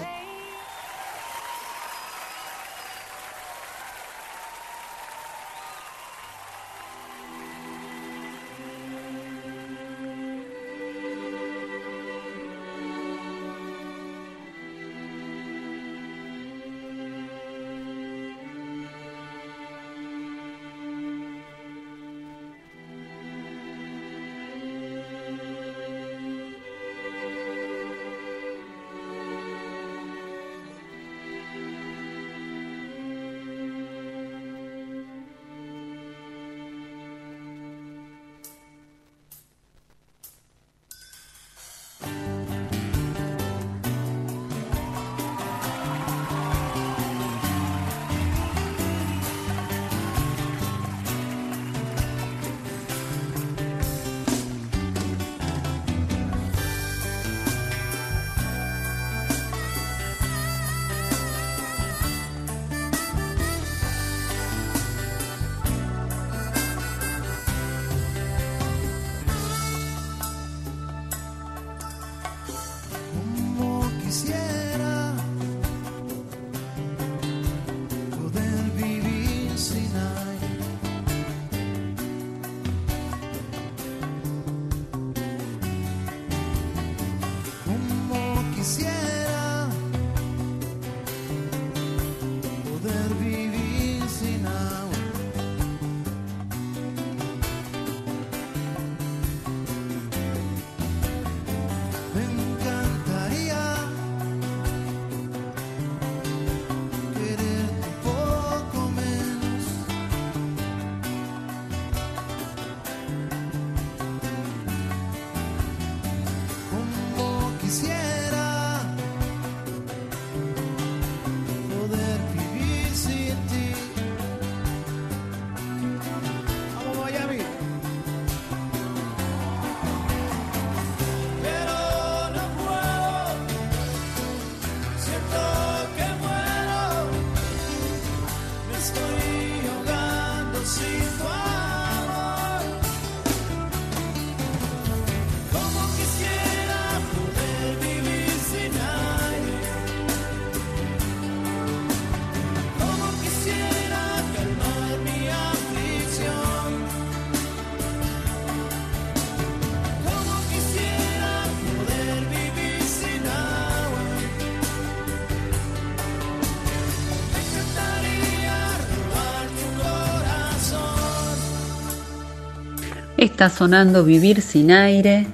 Está sonando Vivir sin aire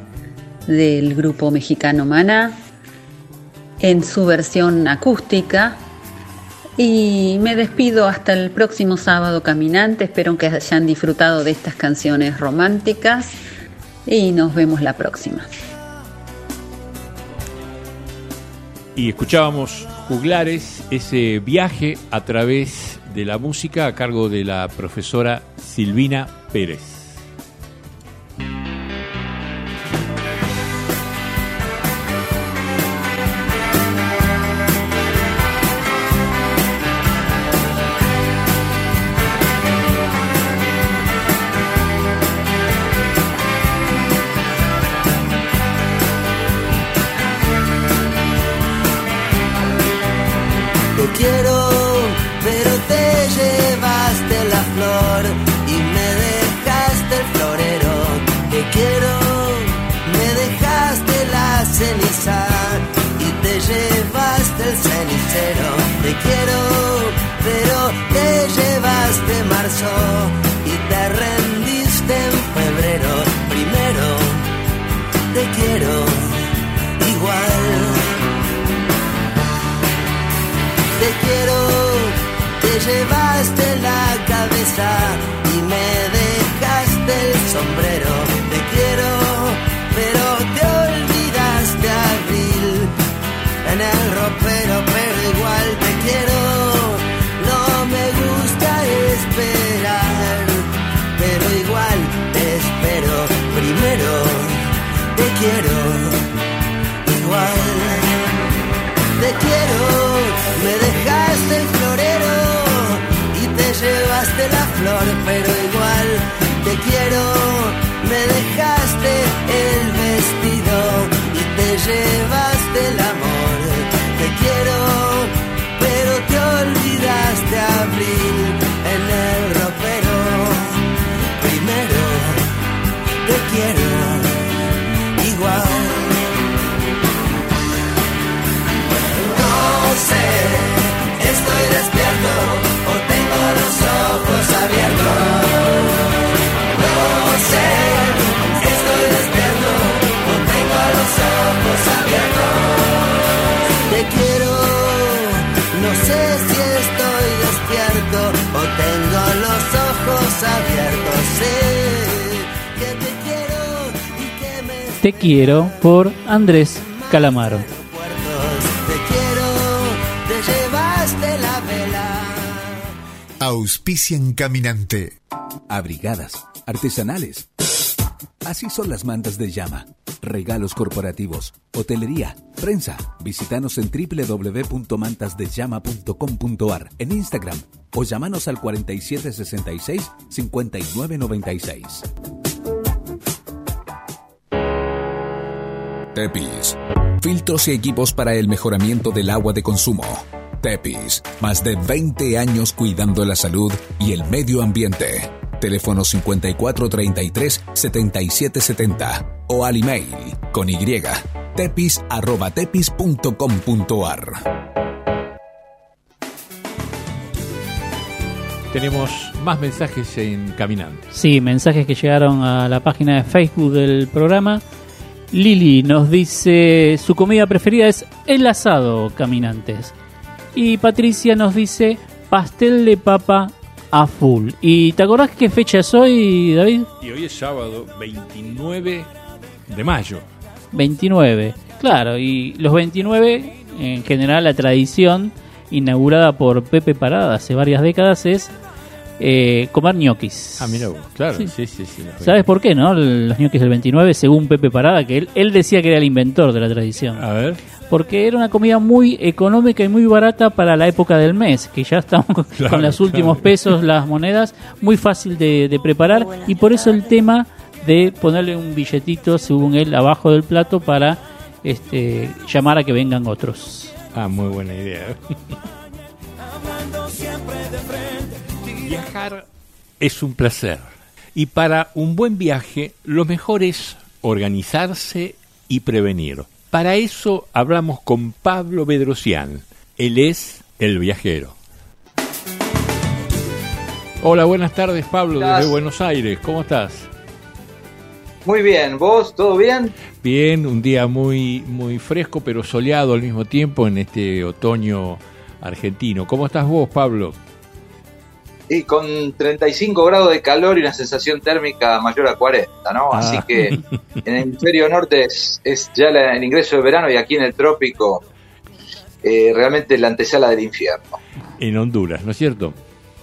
del grupo mexicano Maná en su versión acústica. Y me despido hasta el próximo sábado caminante. Espero que hayan disfrutado de estas canciones románticas y nos vemos la próxima. Y escuchábamos Juglares, ese viaje a través de la música a cargo de la profesora Silvina Pérez. Y te rendiste en febrero. Primero te quiero igual. Te quiero, te quiero igual. Te quiero, me dejaste el florero y te llevaste la flor, pero igual te quiero, me dejaste el vestido y te llevaste el amor. Te quiero, pero te olvidaste abril en el ropero. Primero te quiero igual. No sé, estoy despierto o tengo los ojos abiertos. No sé, estoy despierto o tengo los ojos abiertos. Te quiero, no sé si estoy despierto o tengo los ojos abiertos. Sé que te quiero y que me... Te quiero por Andrés Calamaro. Te quiero, te llevaste la vela. Auspician Caminante. Abrigadas, artesanales. Así son las mantas de llama. Regalos corporativos, hotelería, prensa. Visítanos en www.mantasdellama.com.ar, en Instagram o llamanos al 4766-5996. Tepis. Filtros y equipos para el mejoramiento del agua de consumo. Tepis. Más de 20 años cuidando la salud y el medio ambiente. Teléfono 5433-7770 o al email con y tepis@tepis.com.ar. Tenemos más mensajes en Caminante. Sí, mensajes que llegaron a la página de Facebook del programa. Lili nos dice su comida preferida es el asado, Caminantes. Y Patricia nos dice pastel de papa a full. ¿Y te acordás qué fecha es hoy, David? Y hoy es sábado 29 de mayo. 29, claro. Y los 29, en general, la tradición inaugurada por Pepe Parada hace varias décadas es comer ñoquis. Ah, mira vos, claro. Sí. ¿Sabes por qué, no? Los ñoquis del 29, según Pepe Parada, que él decía que era el inventor de la tradición. A ver. Porque era una comida muy económica y muy barata para la época del mes, que ya estamos con los últimos pesos, las monedas, muy fácil de preparar, y por eso el tema de ponerle un billetito, según él, abajo del plato para llamar a que vengan otros. Ah, muy buena idea. Viajar es un placer, y para un buen viaje lo mejor es organizarse y prevenir. Para eso hablamos con Pablo Bedrosian. Él es el viajero. Hola, buenas tardes, Pablo, desde Buenos Aires. ¿Cómo estás? Muy bien, ¿vos? ¿Todo bien? Bien, un día muy fresco pero soleado al mismo tiempo en este otoño argentino. ¿Cómo estás vos, Pablo? Y con 35 grados de calor y una sensación térmica mayor a 40, ¿no? Así que en el hemisferio norte es ya el ingreso de verano, y aquí en el trópico realmente la antesala del infierno. En Honduras, ¿no es cierto?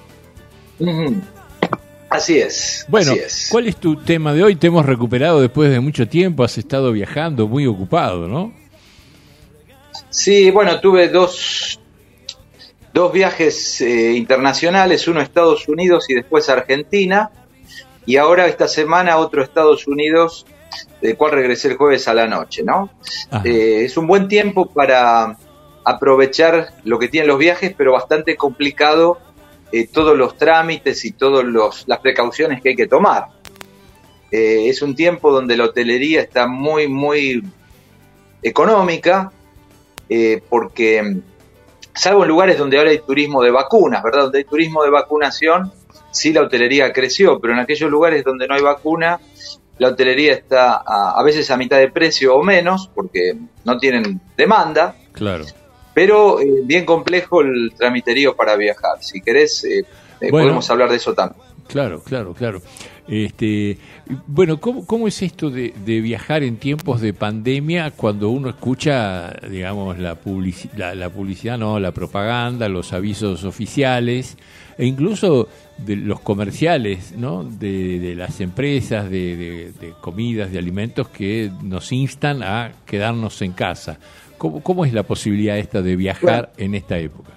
Así es. Bueno, así es. ¿Cuál es tu tema de hoy? Te hemos recuperado después de mucho tiempo, has estado viajando, muy ocupado, ¿no? Sí, bueno, tuve dos viajes internacionales, uno a Estados Unidos y después a Argentina, y ahora esta semana otro a Estados Unidos, del cual regresé el jueves a la noche, ¿no? Es un buen tiempo para aprovechar lo que tienen los viajes, pero bastante complicado todos los trámites y todas las precauciones que hay que tomar. Es un tiempo donde la hotelería está muy, muy económica, porque salvo en lugares donde ahora hay turismo de vacunas, ¿verdad? Donde hay turismo de vacunación, sí la hotelería creció, pero en aquellos lugares donde no hay vacuna, la hotelería está a veces a mitad de precio o menos, porque no tienen demanda. Claro. Pero bien complejo el tramiterío para viajar. Si querés, podemos hablar de eso también. Claro. Bueno, ¿cómo es esto de viajar en tiempos de pandemia cuando uno escucha, digamos, la publicidad, no, la propaganda, los avisos oficiales e incluso de los comerciales, ¿no? De las empresas de comidas, de alimentos que nos instan a quedarnos en casa? ¿Cómo es la posibilidad esta de viajar en esta época?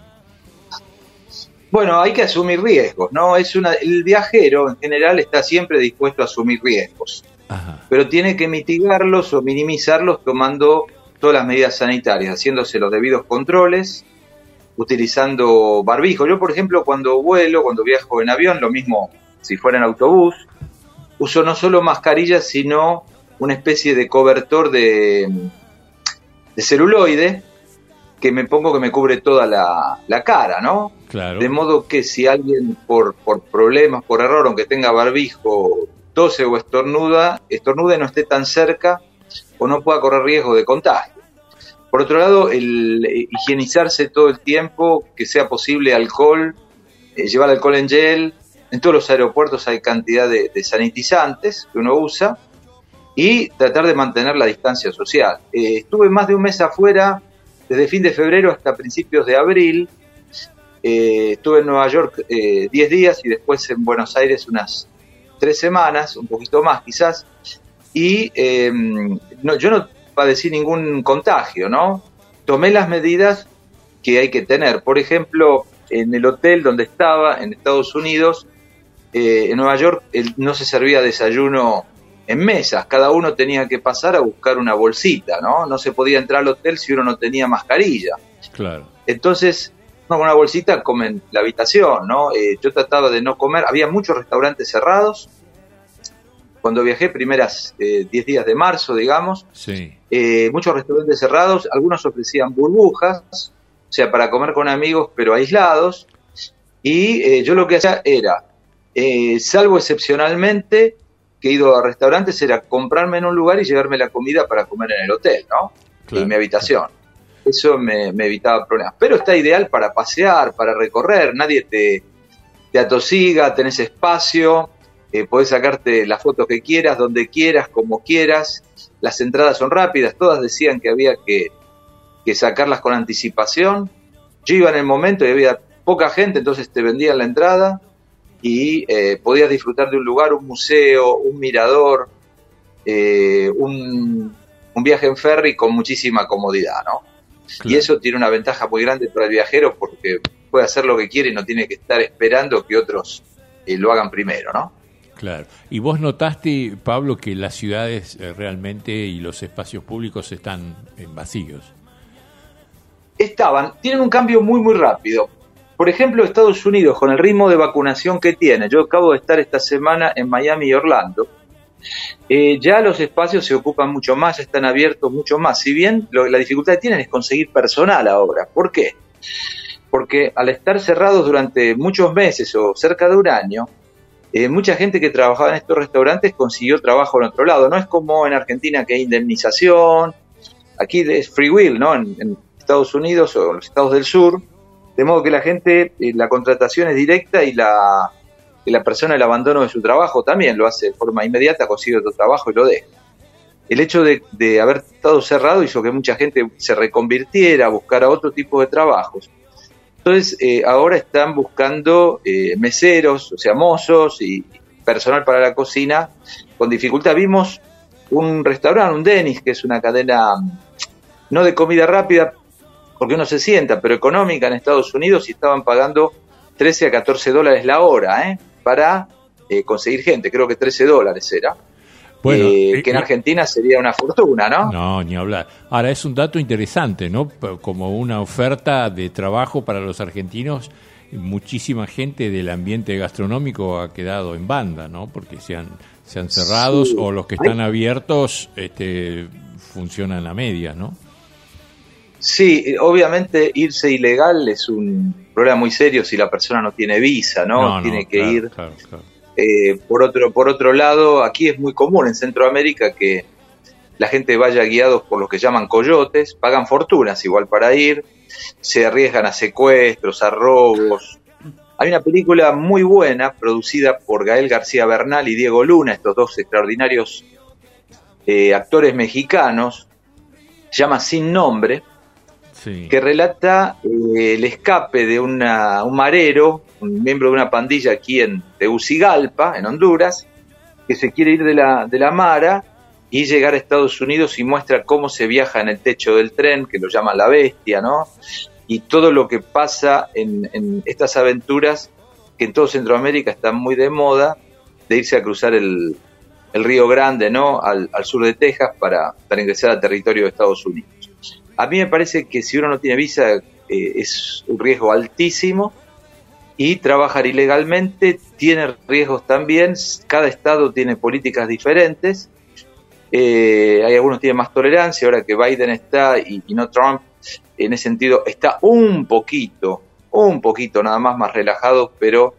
Bueno, hay que asumir riesgos, ¿no? El viajero en general está siempre dispuesto a asumir riesgos, pero tiene que mitigarlos o minimizarlos tomando todas las medidas sanitarias, haciéndose los debidos controles, utilizando barbijo. Yo, por ejemplo, cuando viajo en avión, lo mismo si fuera en autobús, uso no solo mascarillas, sino una especie de cobertor de celuloide que me pongo, que me cubre toda la cara, ¿no? Claro. De modo que si alguien por problemas, por error, aunque tenga barbijo, tose o estornuda y no esté tan cerca o no pueda correr riesgo de contagio. Por otro lado, el higienizarse todo el tiempo, que sea posible alcohol, llevar alcohol en gel. En todos los aeropuertos hay cantidad de sanitizantes que uno usa y tratar de mantener la distancia social. Estuve más de un mes afuera, desde fin de febrero hasta principios de abril. Estuve en Nueva York 10 días y después en Buenos Aires unas 3 semanas, un poquito más quizás, y yo no padecí ningún contagio, ¿no? Tomé las medidas que hay que tener. Por ejemplo, en el hotel donde estaba, en Estados Unidos, en Nueva York, no se servía desayuno en mesas, cada uno tenía que pasar a buscar una bolsita, ¿no? No se podía entrar al hotel si uno no tenía mascarilla. Claro. Entonces, con una bolsita comen en la habitación, ¿no? Yo trataba de no comer, había muchos restaurantes cerrados. Cuando viajé, primeras 10 días de marzo, digamos, sí. Muchos restaurantes cerrados, algunos ofrecían burbujas, o sea, para comer con amigos, pero aislados, y yo lo que hacía era, salvo excepcionalmente, que he ido a restaurantes, era comprarme en un lugar y llevarme la comida para comer en el hotel, ¿no? Claro. En mi habitación. Eso me evitaba problemas. Pero está ideal para pasear, para recorrer, nadie te atosiga, tenés espacio, podés sacarte las fotos que quieras, donde quieras, como quieras. Las entradas son rápidas, todas decían que había que sacarlas con anticipación. Yo iba en el momento y había poca gente, entonces te vendían la entrada y podías disfrutar de un lugar, un museo, un mirador, un viaje en ferry con muchísima comodidad, ¿no? Claro. Y eso tiene una ventaja muy grande para el viajero porque puede hacer lo que quiere y no tiene que estar esperando que otros lo hagan primero, ¿no? Claro. ¿Y vos notaste, Pablo, que las ciudades realmente y los espacios públicos están vacíos? Tienen un cambio muy, muy rápido. Por ejemplo, Estados Unidos, con el ritmo de vacunación que tiene, yo acabo de estar esta semana en Miami y Orlando, ya los espacios se ocupan mucho más, ya están abiertos mucho más. Si bien la dificultad que tienen es conseguir personal ahora. ¿Por qué? Porque al estar cerrados durante muchos meses o cerca de un año, mucha gente que trabajaba en estos restaurantes consiguió trabajo en otro lado. No es como en Argentina que hay indemnización, aquí es free will, ¿no? En Estados Unidos o en los estados del sur, de modo que la gente, la contratación es directa y la persona, el abandono de su trabajo también lo hace de forma inmediata, consigue otro trabajo y lo deja. El hecho de haber estado cerrado hizo que mucha gente se reconvirtiera, buscara otro tipo de trabajos. Entonces, ahora están buscando meseros, o sea, mozos y personal para la cocina con dificultad. Vimos un restaurante, un Denny's, que es una cadena no de comida rápida, porque uno se sienta, pero económica en Estados Unidos, y estaban pagando $13 a $14 la hora, para conseguir gente. Creo que $13 era. Bueno, que en Argentina sería una fortuna, ¿no? No, ni hablar. Ahora, es un dato interesante, ¿no? Como una oferta de trabajo para los argentinos, muchísima gente del ambiente gastronómico ha quedado en banda, ¿no? Porque se han cerrado, sí, o los que están abiertos funcionan a medias, ¿no? Sí, obviamente irse ilegal es un problema muy serio si la persona no tiene visa, ¿no? Tiene que ir. Claro. Por otro lado, aquí es muy común en Centroamérica que la gente vaya guiados por los que llaman coyotes, pagan fortunas igual para ir, se arriesgan a secuestros, a robos, Hay una película muy buena producida por Gael García Bernal y Diego Luna, estos dos extraordinarios actores mexicanos, se llama Sin Nombre, que relata el escape de un marero, un miembro de una pandilla aquí en Tegucigalpa, en Honduras, que se quiere ir de la Mara y llegar a Estados Unidos, y muestra cómo se viaja en el techo del tren, que lo llaman La Bestia, ¿no? Y todo lo que pasa en estas aventuras que en todo Centroamérica están muy de moda, de irse a cruzar el Río Grande, ¿no? Al sur de Texas para ingresar al territorio de Estados Unidos. A mí me parece que si uno no tiene visa es un riesgo altísimo, y trabajar ilegalmente tiene riesgos también. Cada estado tiene políticas diferentes. Hay algunos que tienen más tolerancia, ahora que Biden está y no Trump, en ese sentido está un poquito nada más relajado, pero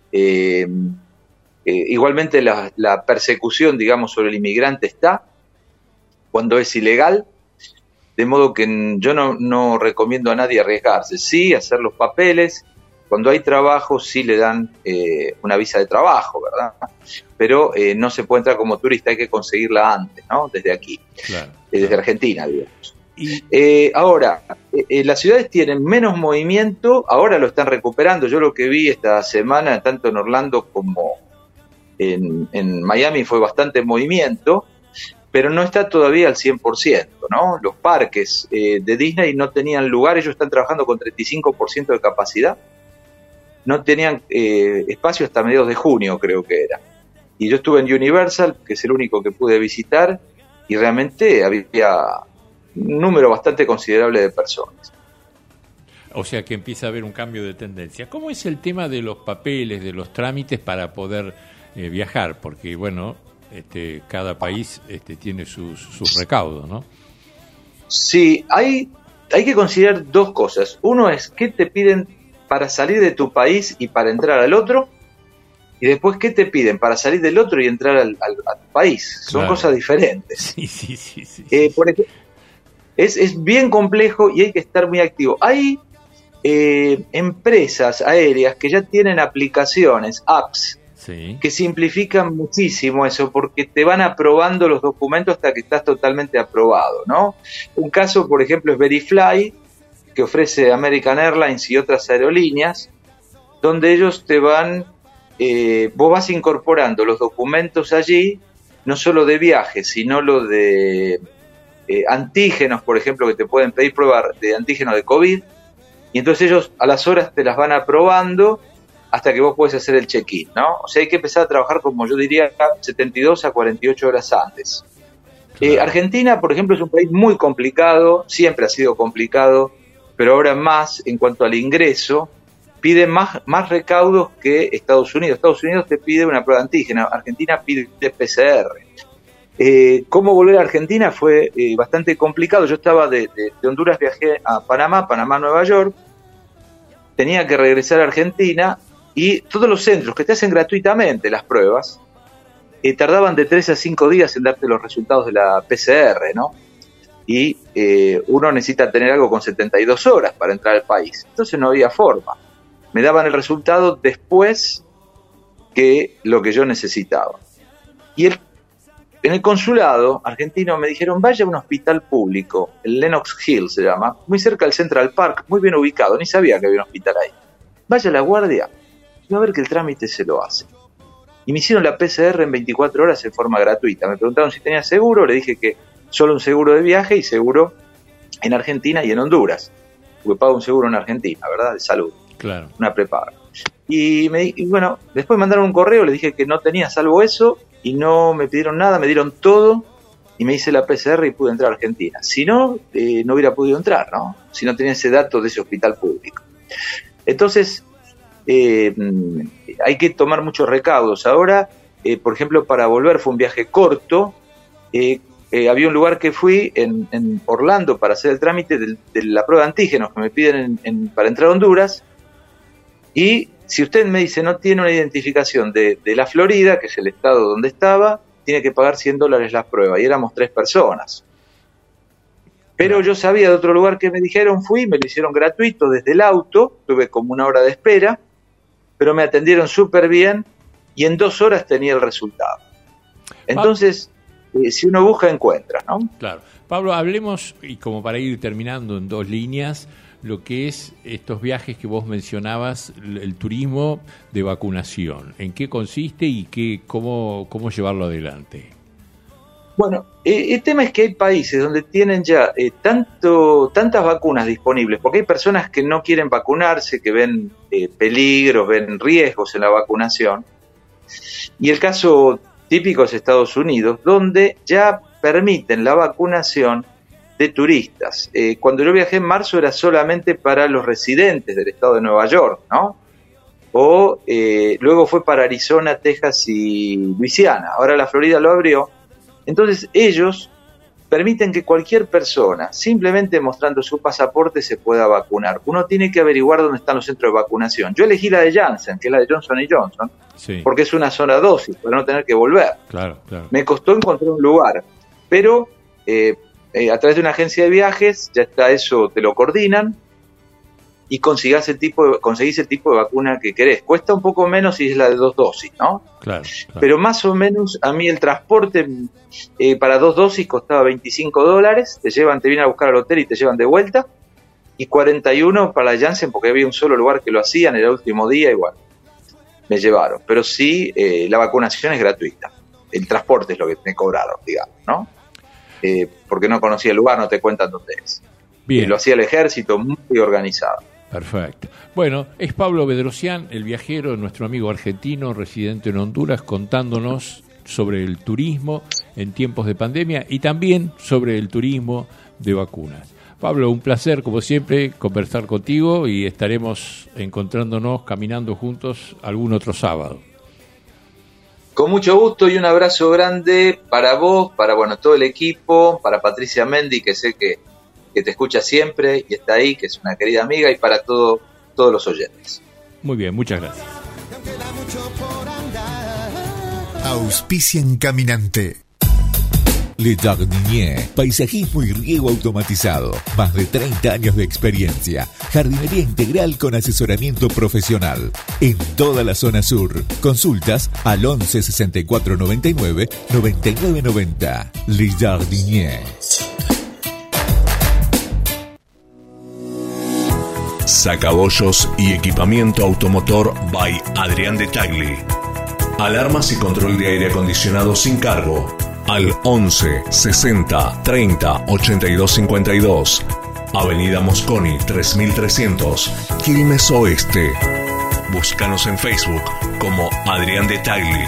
igualmente la persecución, digamos, sobre el inmigrante está cuando es ilegal, de modo que yo no recomiendo a nadie arriesgarse. Sí, hacer los papeles, cuando hay trabajo sí le dan una visa de trabajo, ¿verdad? Pero no se puede entrar como turista, hay que conseguirla antes, ¿no? Desde aquí, claro, desde Argentina, digamos. Ahora, las ciudades tienen menos movimiento, ahora lo están recuperando. Yo lo que vi esta semana, tanto en Orlando como en Miami, fue bastante movimiento, pero no está todavía al 100%, ¿no? Los parques de Disney no tenían lugar, ellos están trabajando con 35% de capacidad, no tenían espacio hasta mediados de junio, creo que era. Y yo estuve en Universal, que es el único que pude visitar, y realmente había un número bastante considerable de personas. O sea que empieza a haber un cambio de tendencia. ¿Cómo es el tema de los papeles, de los trámites para poder viajar? Porque, bueno, cada país tiene sus recaudos, ¿no? Sí, hay que considerar dos cosas. Uno es qué te piden para salir de tu país y para entrar al otro, y después qué te piden para salir del otro y entrar a tu país. Son Claro. cosas diferentes. Sí. Por ejemplo, es bien complejo y hay que estar muy activo. Hay empresas aéreas que ya tienen aplicaciones, apps, que simplifican muchísimo eso, porque te van aprobando los documentos hasta que estás totalmente aprobado, ¿no? Un caso, por ejemplo, es Verifly, que ofrece American Airlines y otras aerolíneas, donde ellos te van, vos vas incorporando los documentos allí, no solo de viaje, sino lo de antígenos, por ejemplo, que te pueden pedir prueba de antígeno de COVID, y entonces ellos a las horas te las van aprobando hasta que vos podés hacer el check-in, ¿no? O sea, hay que empezar a trabajar, como yo diría, 72 a 48 horas antes. Argentina, por ejemplo, es un país muy complicado, siempre ha sido complicado, pero ahora más en cuanto al ingreso, pide más recaudos que Estados Unidos. Estados Unidos te pide una prueba de antígeno, Argentina pide PCR. ¿Cómo volver a Argentina? Fue bastante complicado. Yo estaba de Honduras, viajé a Panamá, Nueva York, tenía que regresar a Argentina, y todos los centros que te hacen gratuitamente las pruebas tardaban de 3 a 5 días en darte los resultados de la PCR, ¿no? Y uno necesita tener algo con 72 horas para entrar al país. Entonces no había forma. Me daban el resultado después que lo que yo necesitaba. Y en el consulado argentino me dijeron, vaya a un hospital público, el Lenox Hill se llama, muy cerca del Central Park, muy bien ubicado, ni sabía que había un hospital ahí. Vaya a la guardia y va a ver que el trámite se lo hace. Y me hicieron la PCR en 24 horas en forma gratuita. Me preguntaron si tenía seguro, le dije que solo un seguro de viaje y seguro en Argentina y en Honduras, porque pago un seguro en Argentina, ¿verdad? De salud. Claro. Una prepaga. Y bueno, después me mandaron un correo, le dije que no tenía salvo eso, y no me pidieron nada, me dieron todo, y me hice la PCR y pude entrar a Argentina. Si no, no hubiera podido entrar, ¿no? Si no tenía ese dato de ese hospital público. Entonces, hay que tomar muchos recaudos. Ahora, por ejemplo, para volver fue un viaje corto. Había un lugar que fui en Orlando para hacer el trámite de la prueba de antígenos que me piden para entrar a Honduras, y si usted me dice no tiene una identificación de la Florida, que es el estado donde estaba, tiene que pagar $100 la prueba, y éramos 3 personas. Pero yo sabía de otro lugar que me dijeron, fui, me lo hicieron gratuito desde el auto, tuve como 1 hora de espera, pero me atendieron súper bien y en 2 horas tenía el resultado. Entonces, si uno busca, encuentra, ¿no? Claro. Pablo, hablemos, y como para ir terminando en 2 líneas, lo que es estos viajes que vos mencionabas, el turismo de vacunación. ¿En qué consiste y cómo llevarlo adelante? Bueno, el tema es que hay países donde tienen ya tantas vacunas disponibles, porque hay personas que no quieren vacunarse, que ven peligros, ven riesgos en la vacunación. Y el caso típico es Estados Unidos, donde ya permiten la vacunación de turistas. Cuando yo viajé en marzo era solamente para los residentes del estado de Nueva York, ¿no? O luego fue para Arizona, Texas y Luisiana. Ahora la Florida lo abrió. Entonces ellos permiten que cualquier persona, simplemente mostrando su pasaporte, se pueda vacunar. Uno tiene que averiguar dónde están los centros de vacunación. Yo elegí la de Janssen, que es la de Johnson & Johnson, sí, porque es una sola dosis, para no tener que volver. Claro. Me costó encontrar un lugar, pero a través de una agencia de viajes, ya está eso, te lo coordinan y conseguís el tipo de vacuna que querés. Cuesta un poco menos si es la de 2 dosis, ¿no? Claro. Pero más o menos a mí el transporte para 2 dosis costaba $25, te vienen a buscar al hotel y te llevan de vuelta, y 41 para la Janssen, porque había un solo lugar que lo hacían, era el último día, igual me llevaron. Pero sí, la vacunación es gratuita, el transporte es lo que me cobraron, digamos, ¿no? Porque no conocía el lugar, no te cuentan dónde es. Bien. Lo hacía el ejército, muy organizado. Perfecto. Bueno, es Pablo Bedrosian, el viajero, nuestro amigo argentino, residente en Honduras, contándonos sobre el turismo en tiempos de pandemia y también sobre el turismo de vacunas. Pablo, un placer, como siempre, conversar contigo y estaremos encontrándonos, caminando juntos algún otro sábado. Con mucho gusto y un abrazo grande para vos, para todo el equipo, para Patricia Mendy, que sé que te escucha siempre y está ahí, que es una querida amiga, y para todos los oyentes. Muy bien, muchas gracias. Auspician Caminante. Le Jardinier, paisajismo y riego automatizado. Más de 30 años de experiencia. Jardinería integral con asesoramiento profesional. En toda la zona sur. Consultas al 11 64 99 99 90. Le Jardinier. Sacabollos y equipamiento automotor by Adrián de Tagli. Alarmas y control de aire acondicionado sin cargo. Al 11 60 30 82 52. Avenida Mosconi 3300, Quilmes Oeste. Búscanos en Facebook como Adrián de Tagli.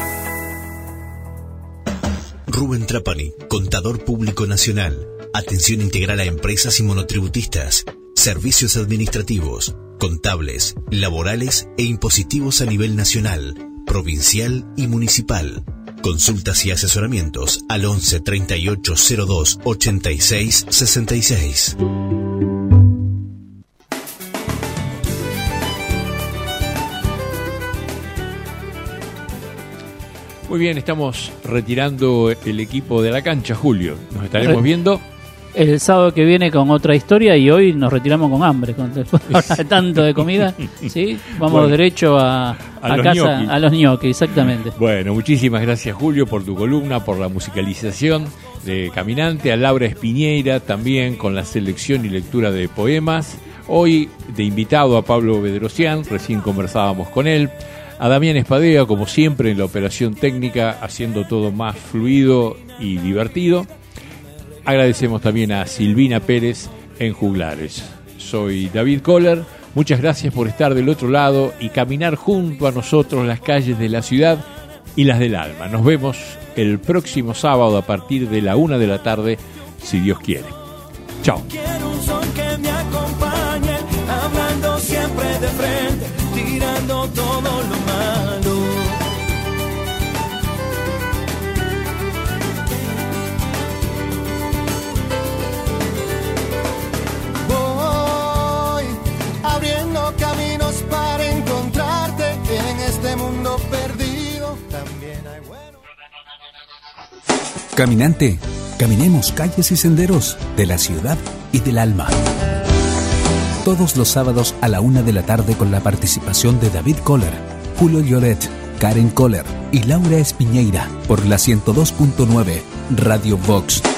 Rubén Trapani, contador público nacional. Atención integral a empresas y monotributistas. Servicios administrativos, contables, laborales e impositivos a nivel nacional, provincial y municipal. Consultas y asesoramientos al 11 38 02 86 66. Muy bien, estamos retirando el equipo de la cancha, Julio. Nos estaremos viendo el sábado que viene con otra historia y hoy nos retiramos con hambre. Después de hablar tanto de comida, ¿sí? Vamos derecho a casa, gnocchi. A los gnocchi, exactamente. Bueno, muchísimas gracias, Julio, por tu columna, por la musicalización de Caminante, a Laura Espiñeira también con la selección y lectura de poemas. Hoy de invitado a Pablo Bedrosian, recién conversábamos con él. A Damián Espadea, como siempre, en la operación técnica, haciendo todo más fluido y divertido. Agradecemos también a Silvina Pérez en Juglares. Soy David Kohler, muchas gracias por estar del otro lado y caminar junto a nosotros las calles de la ciudad y las del alma. Nos vemos el próximo sábado a partir de la 1 de la tarde, si Dios quiere. Chao. Quiero un son que me acompañe, hablando siempre de frente, tirando todo lo malo. Voy abriendo caminos para encontrarte en este mundo perdido. También hay bueno. Caminante, caminemos calles y senderos de la ciudad y del alma. Todos los sábados a la 1 de la tarde con la participación de David Kohler, Julio Lloret, Karen Kohler y Laura Espiñeira por la 102.9 Radio Vox.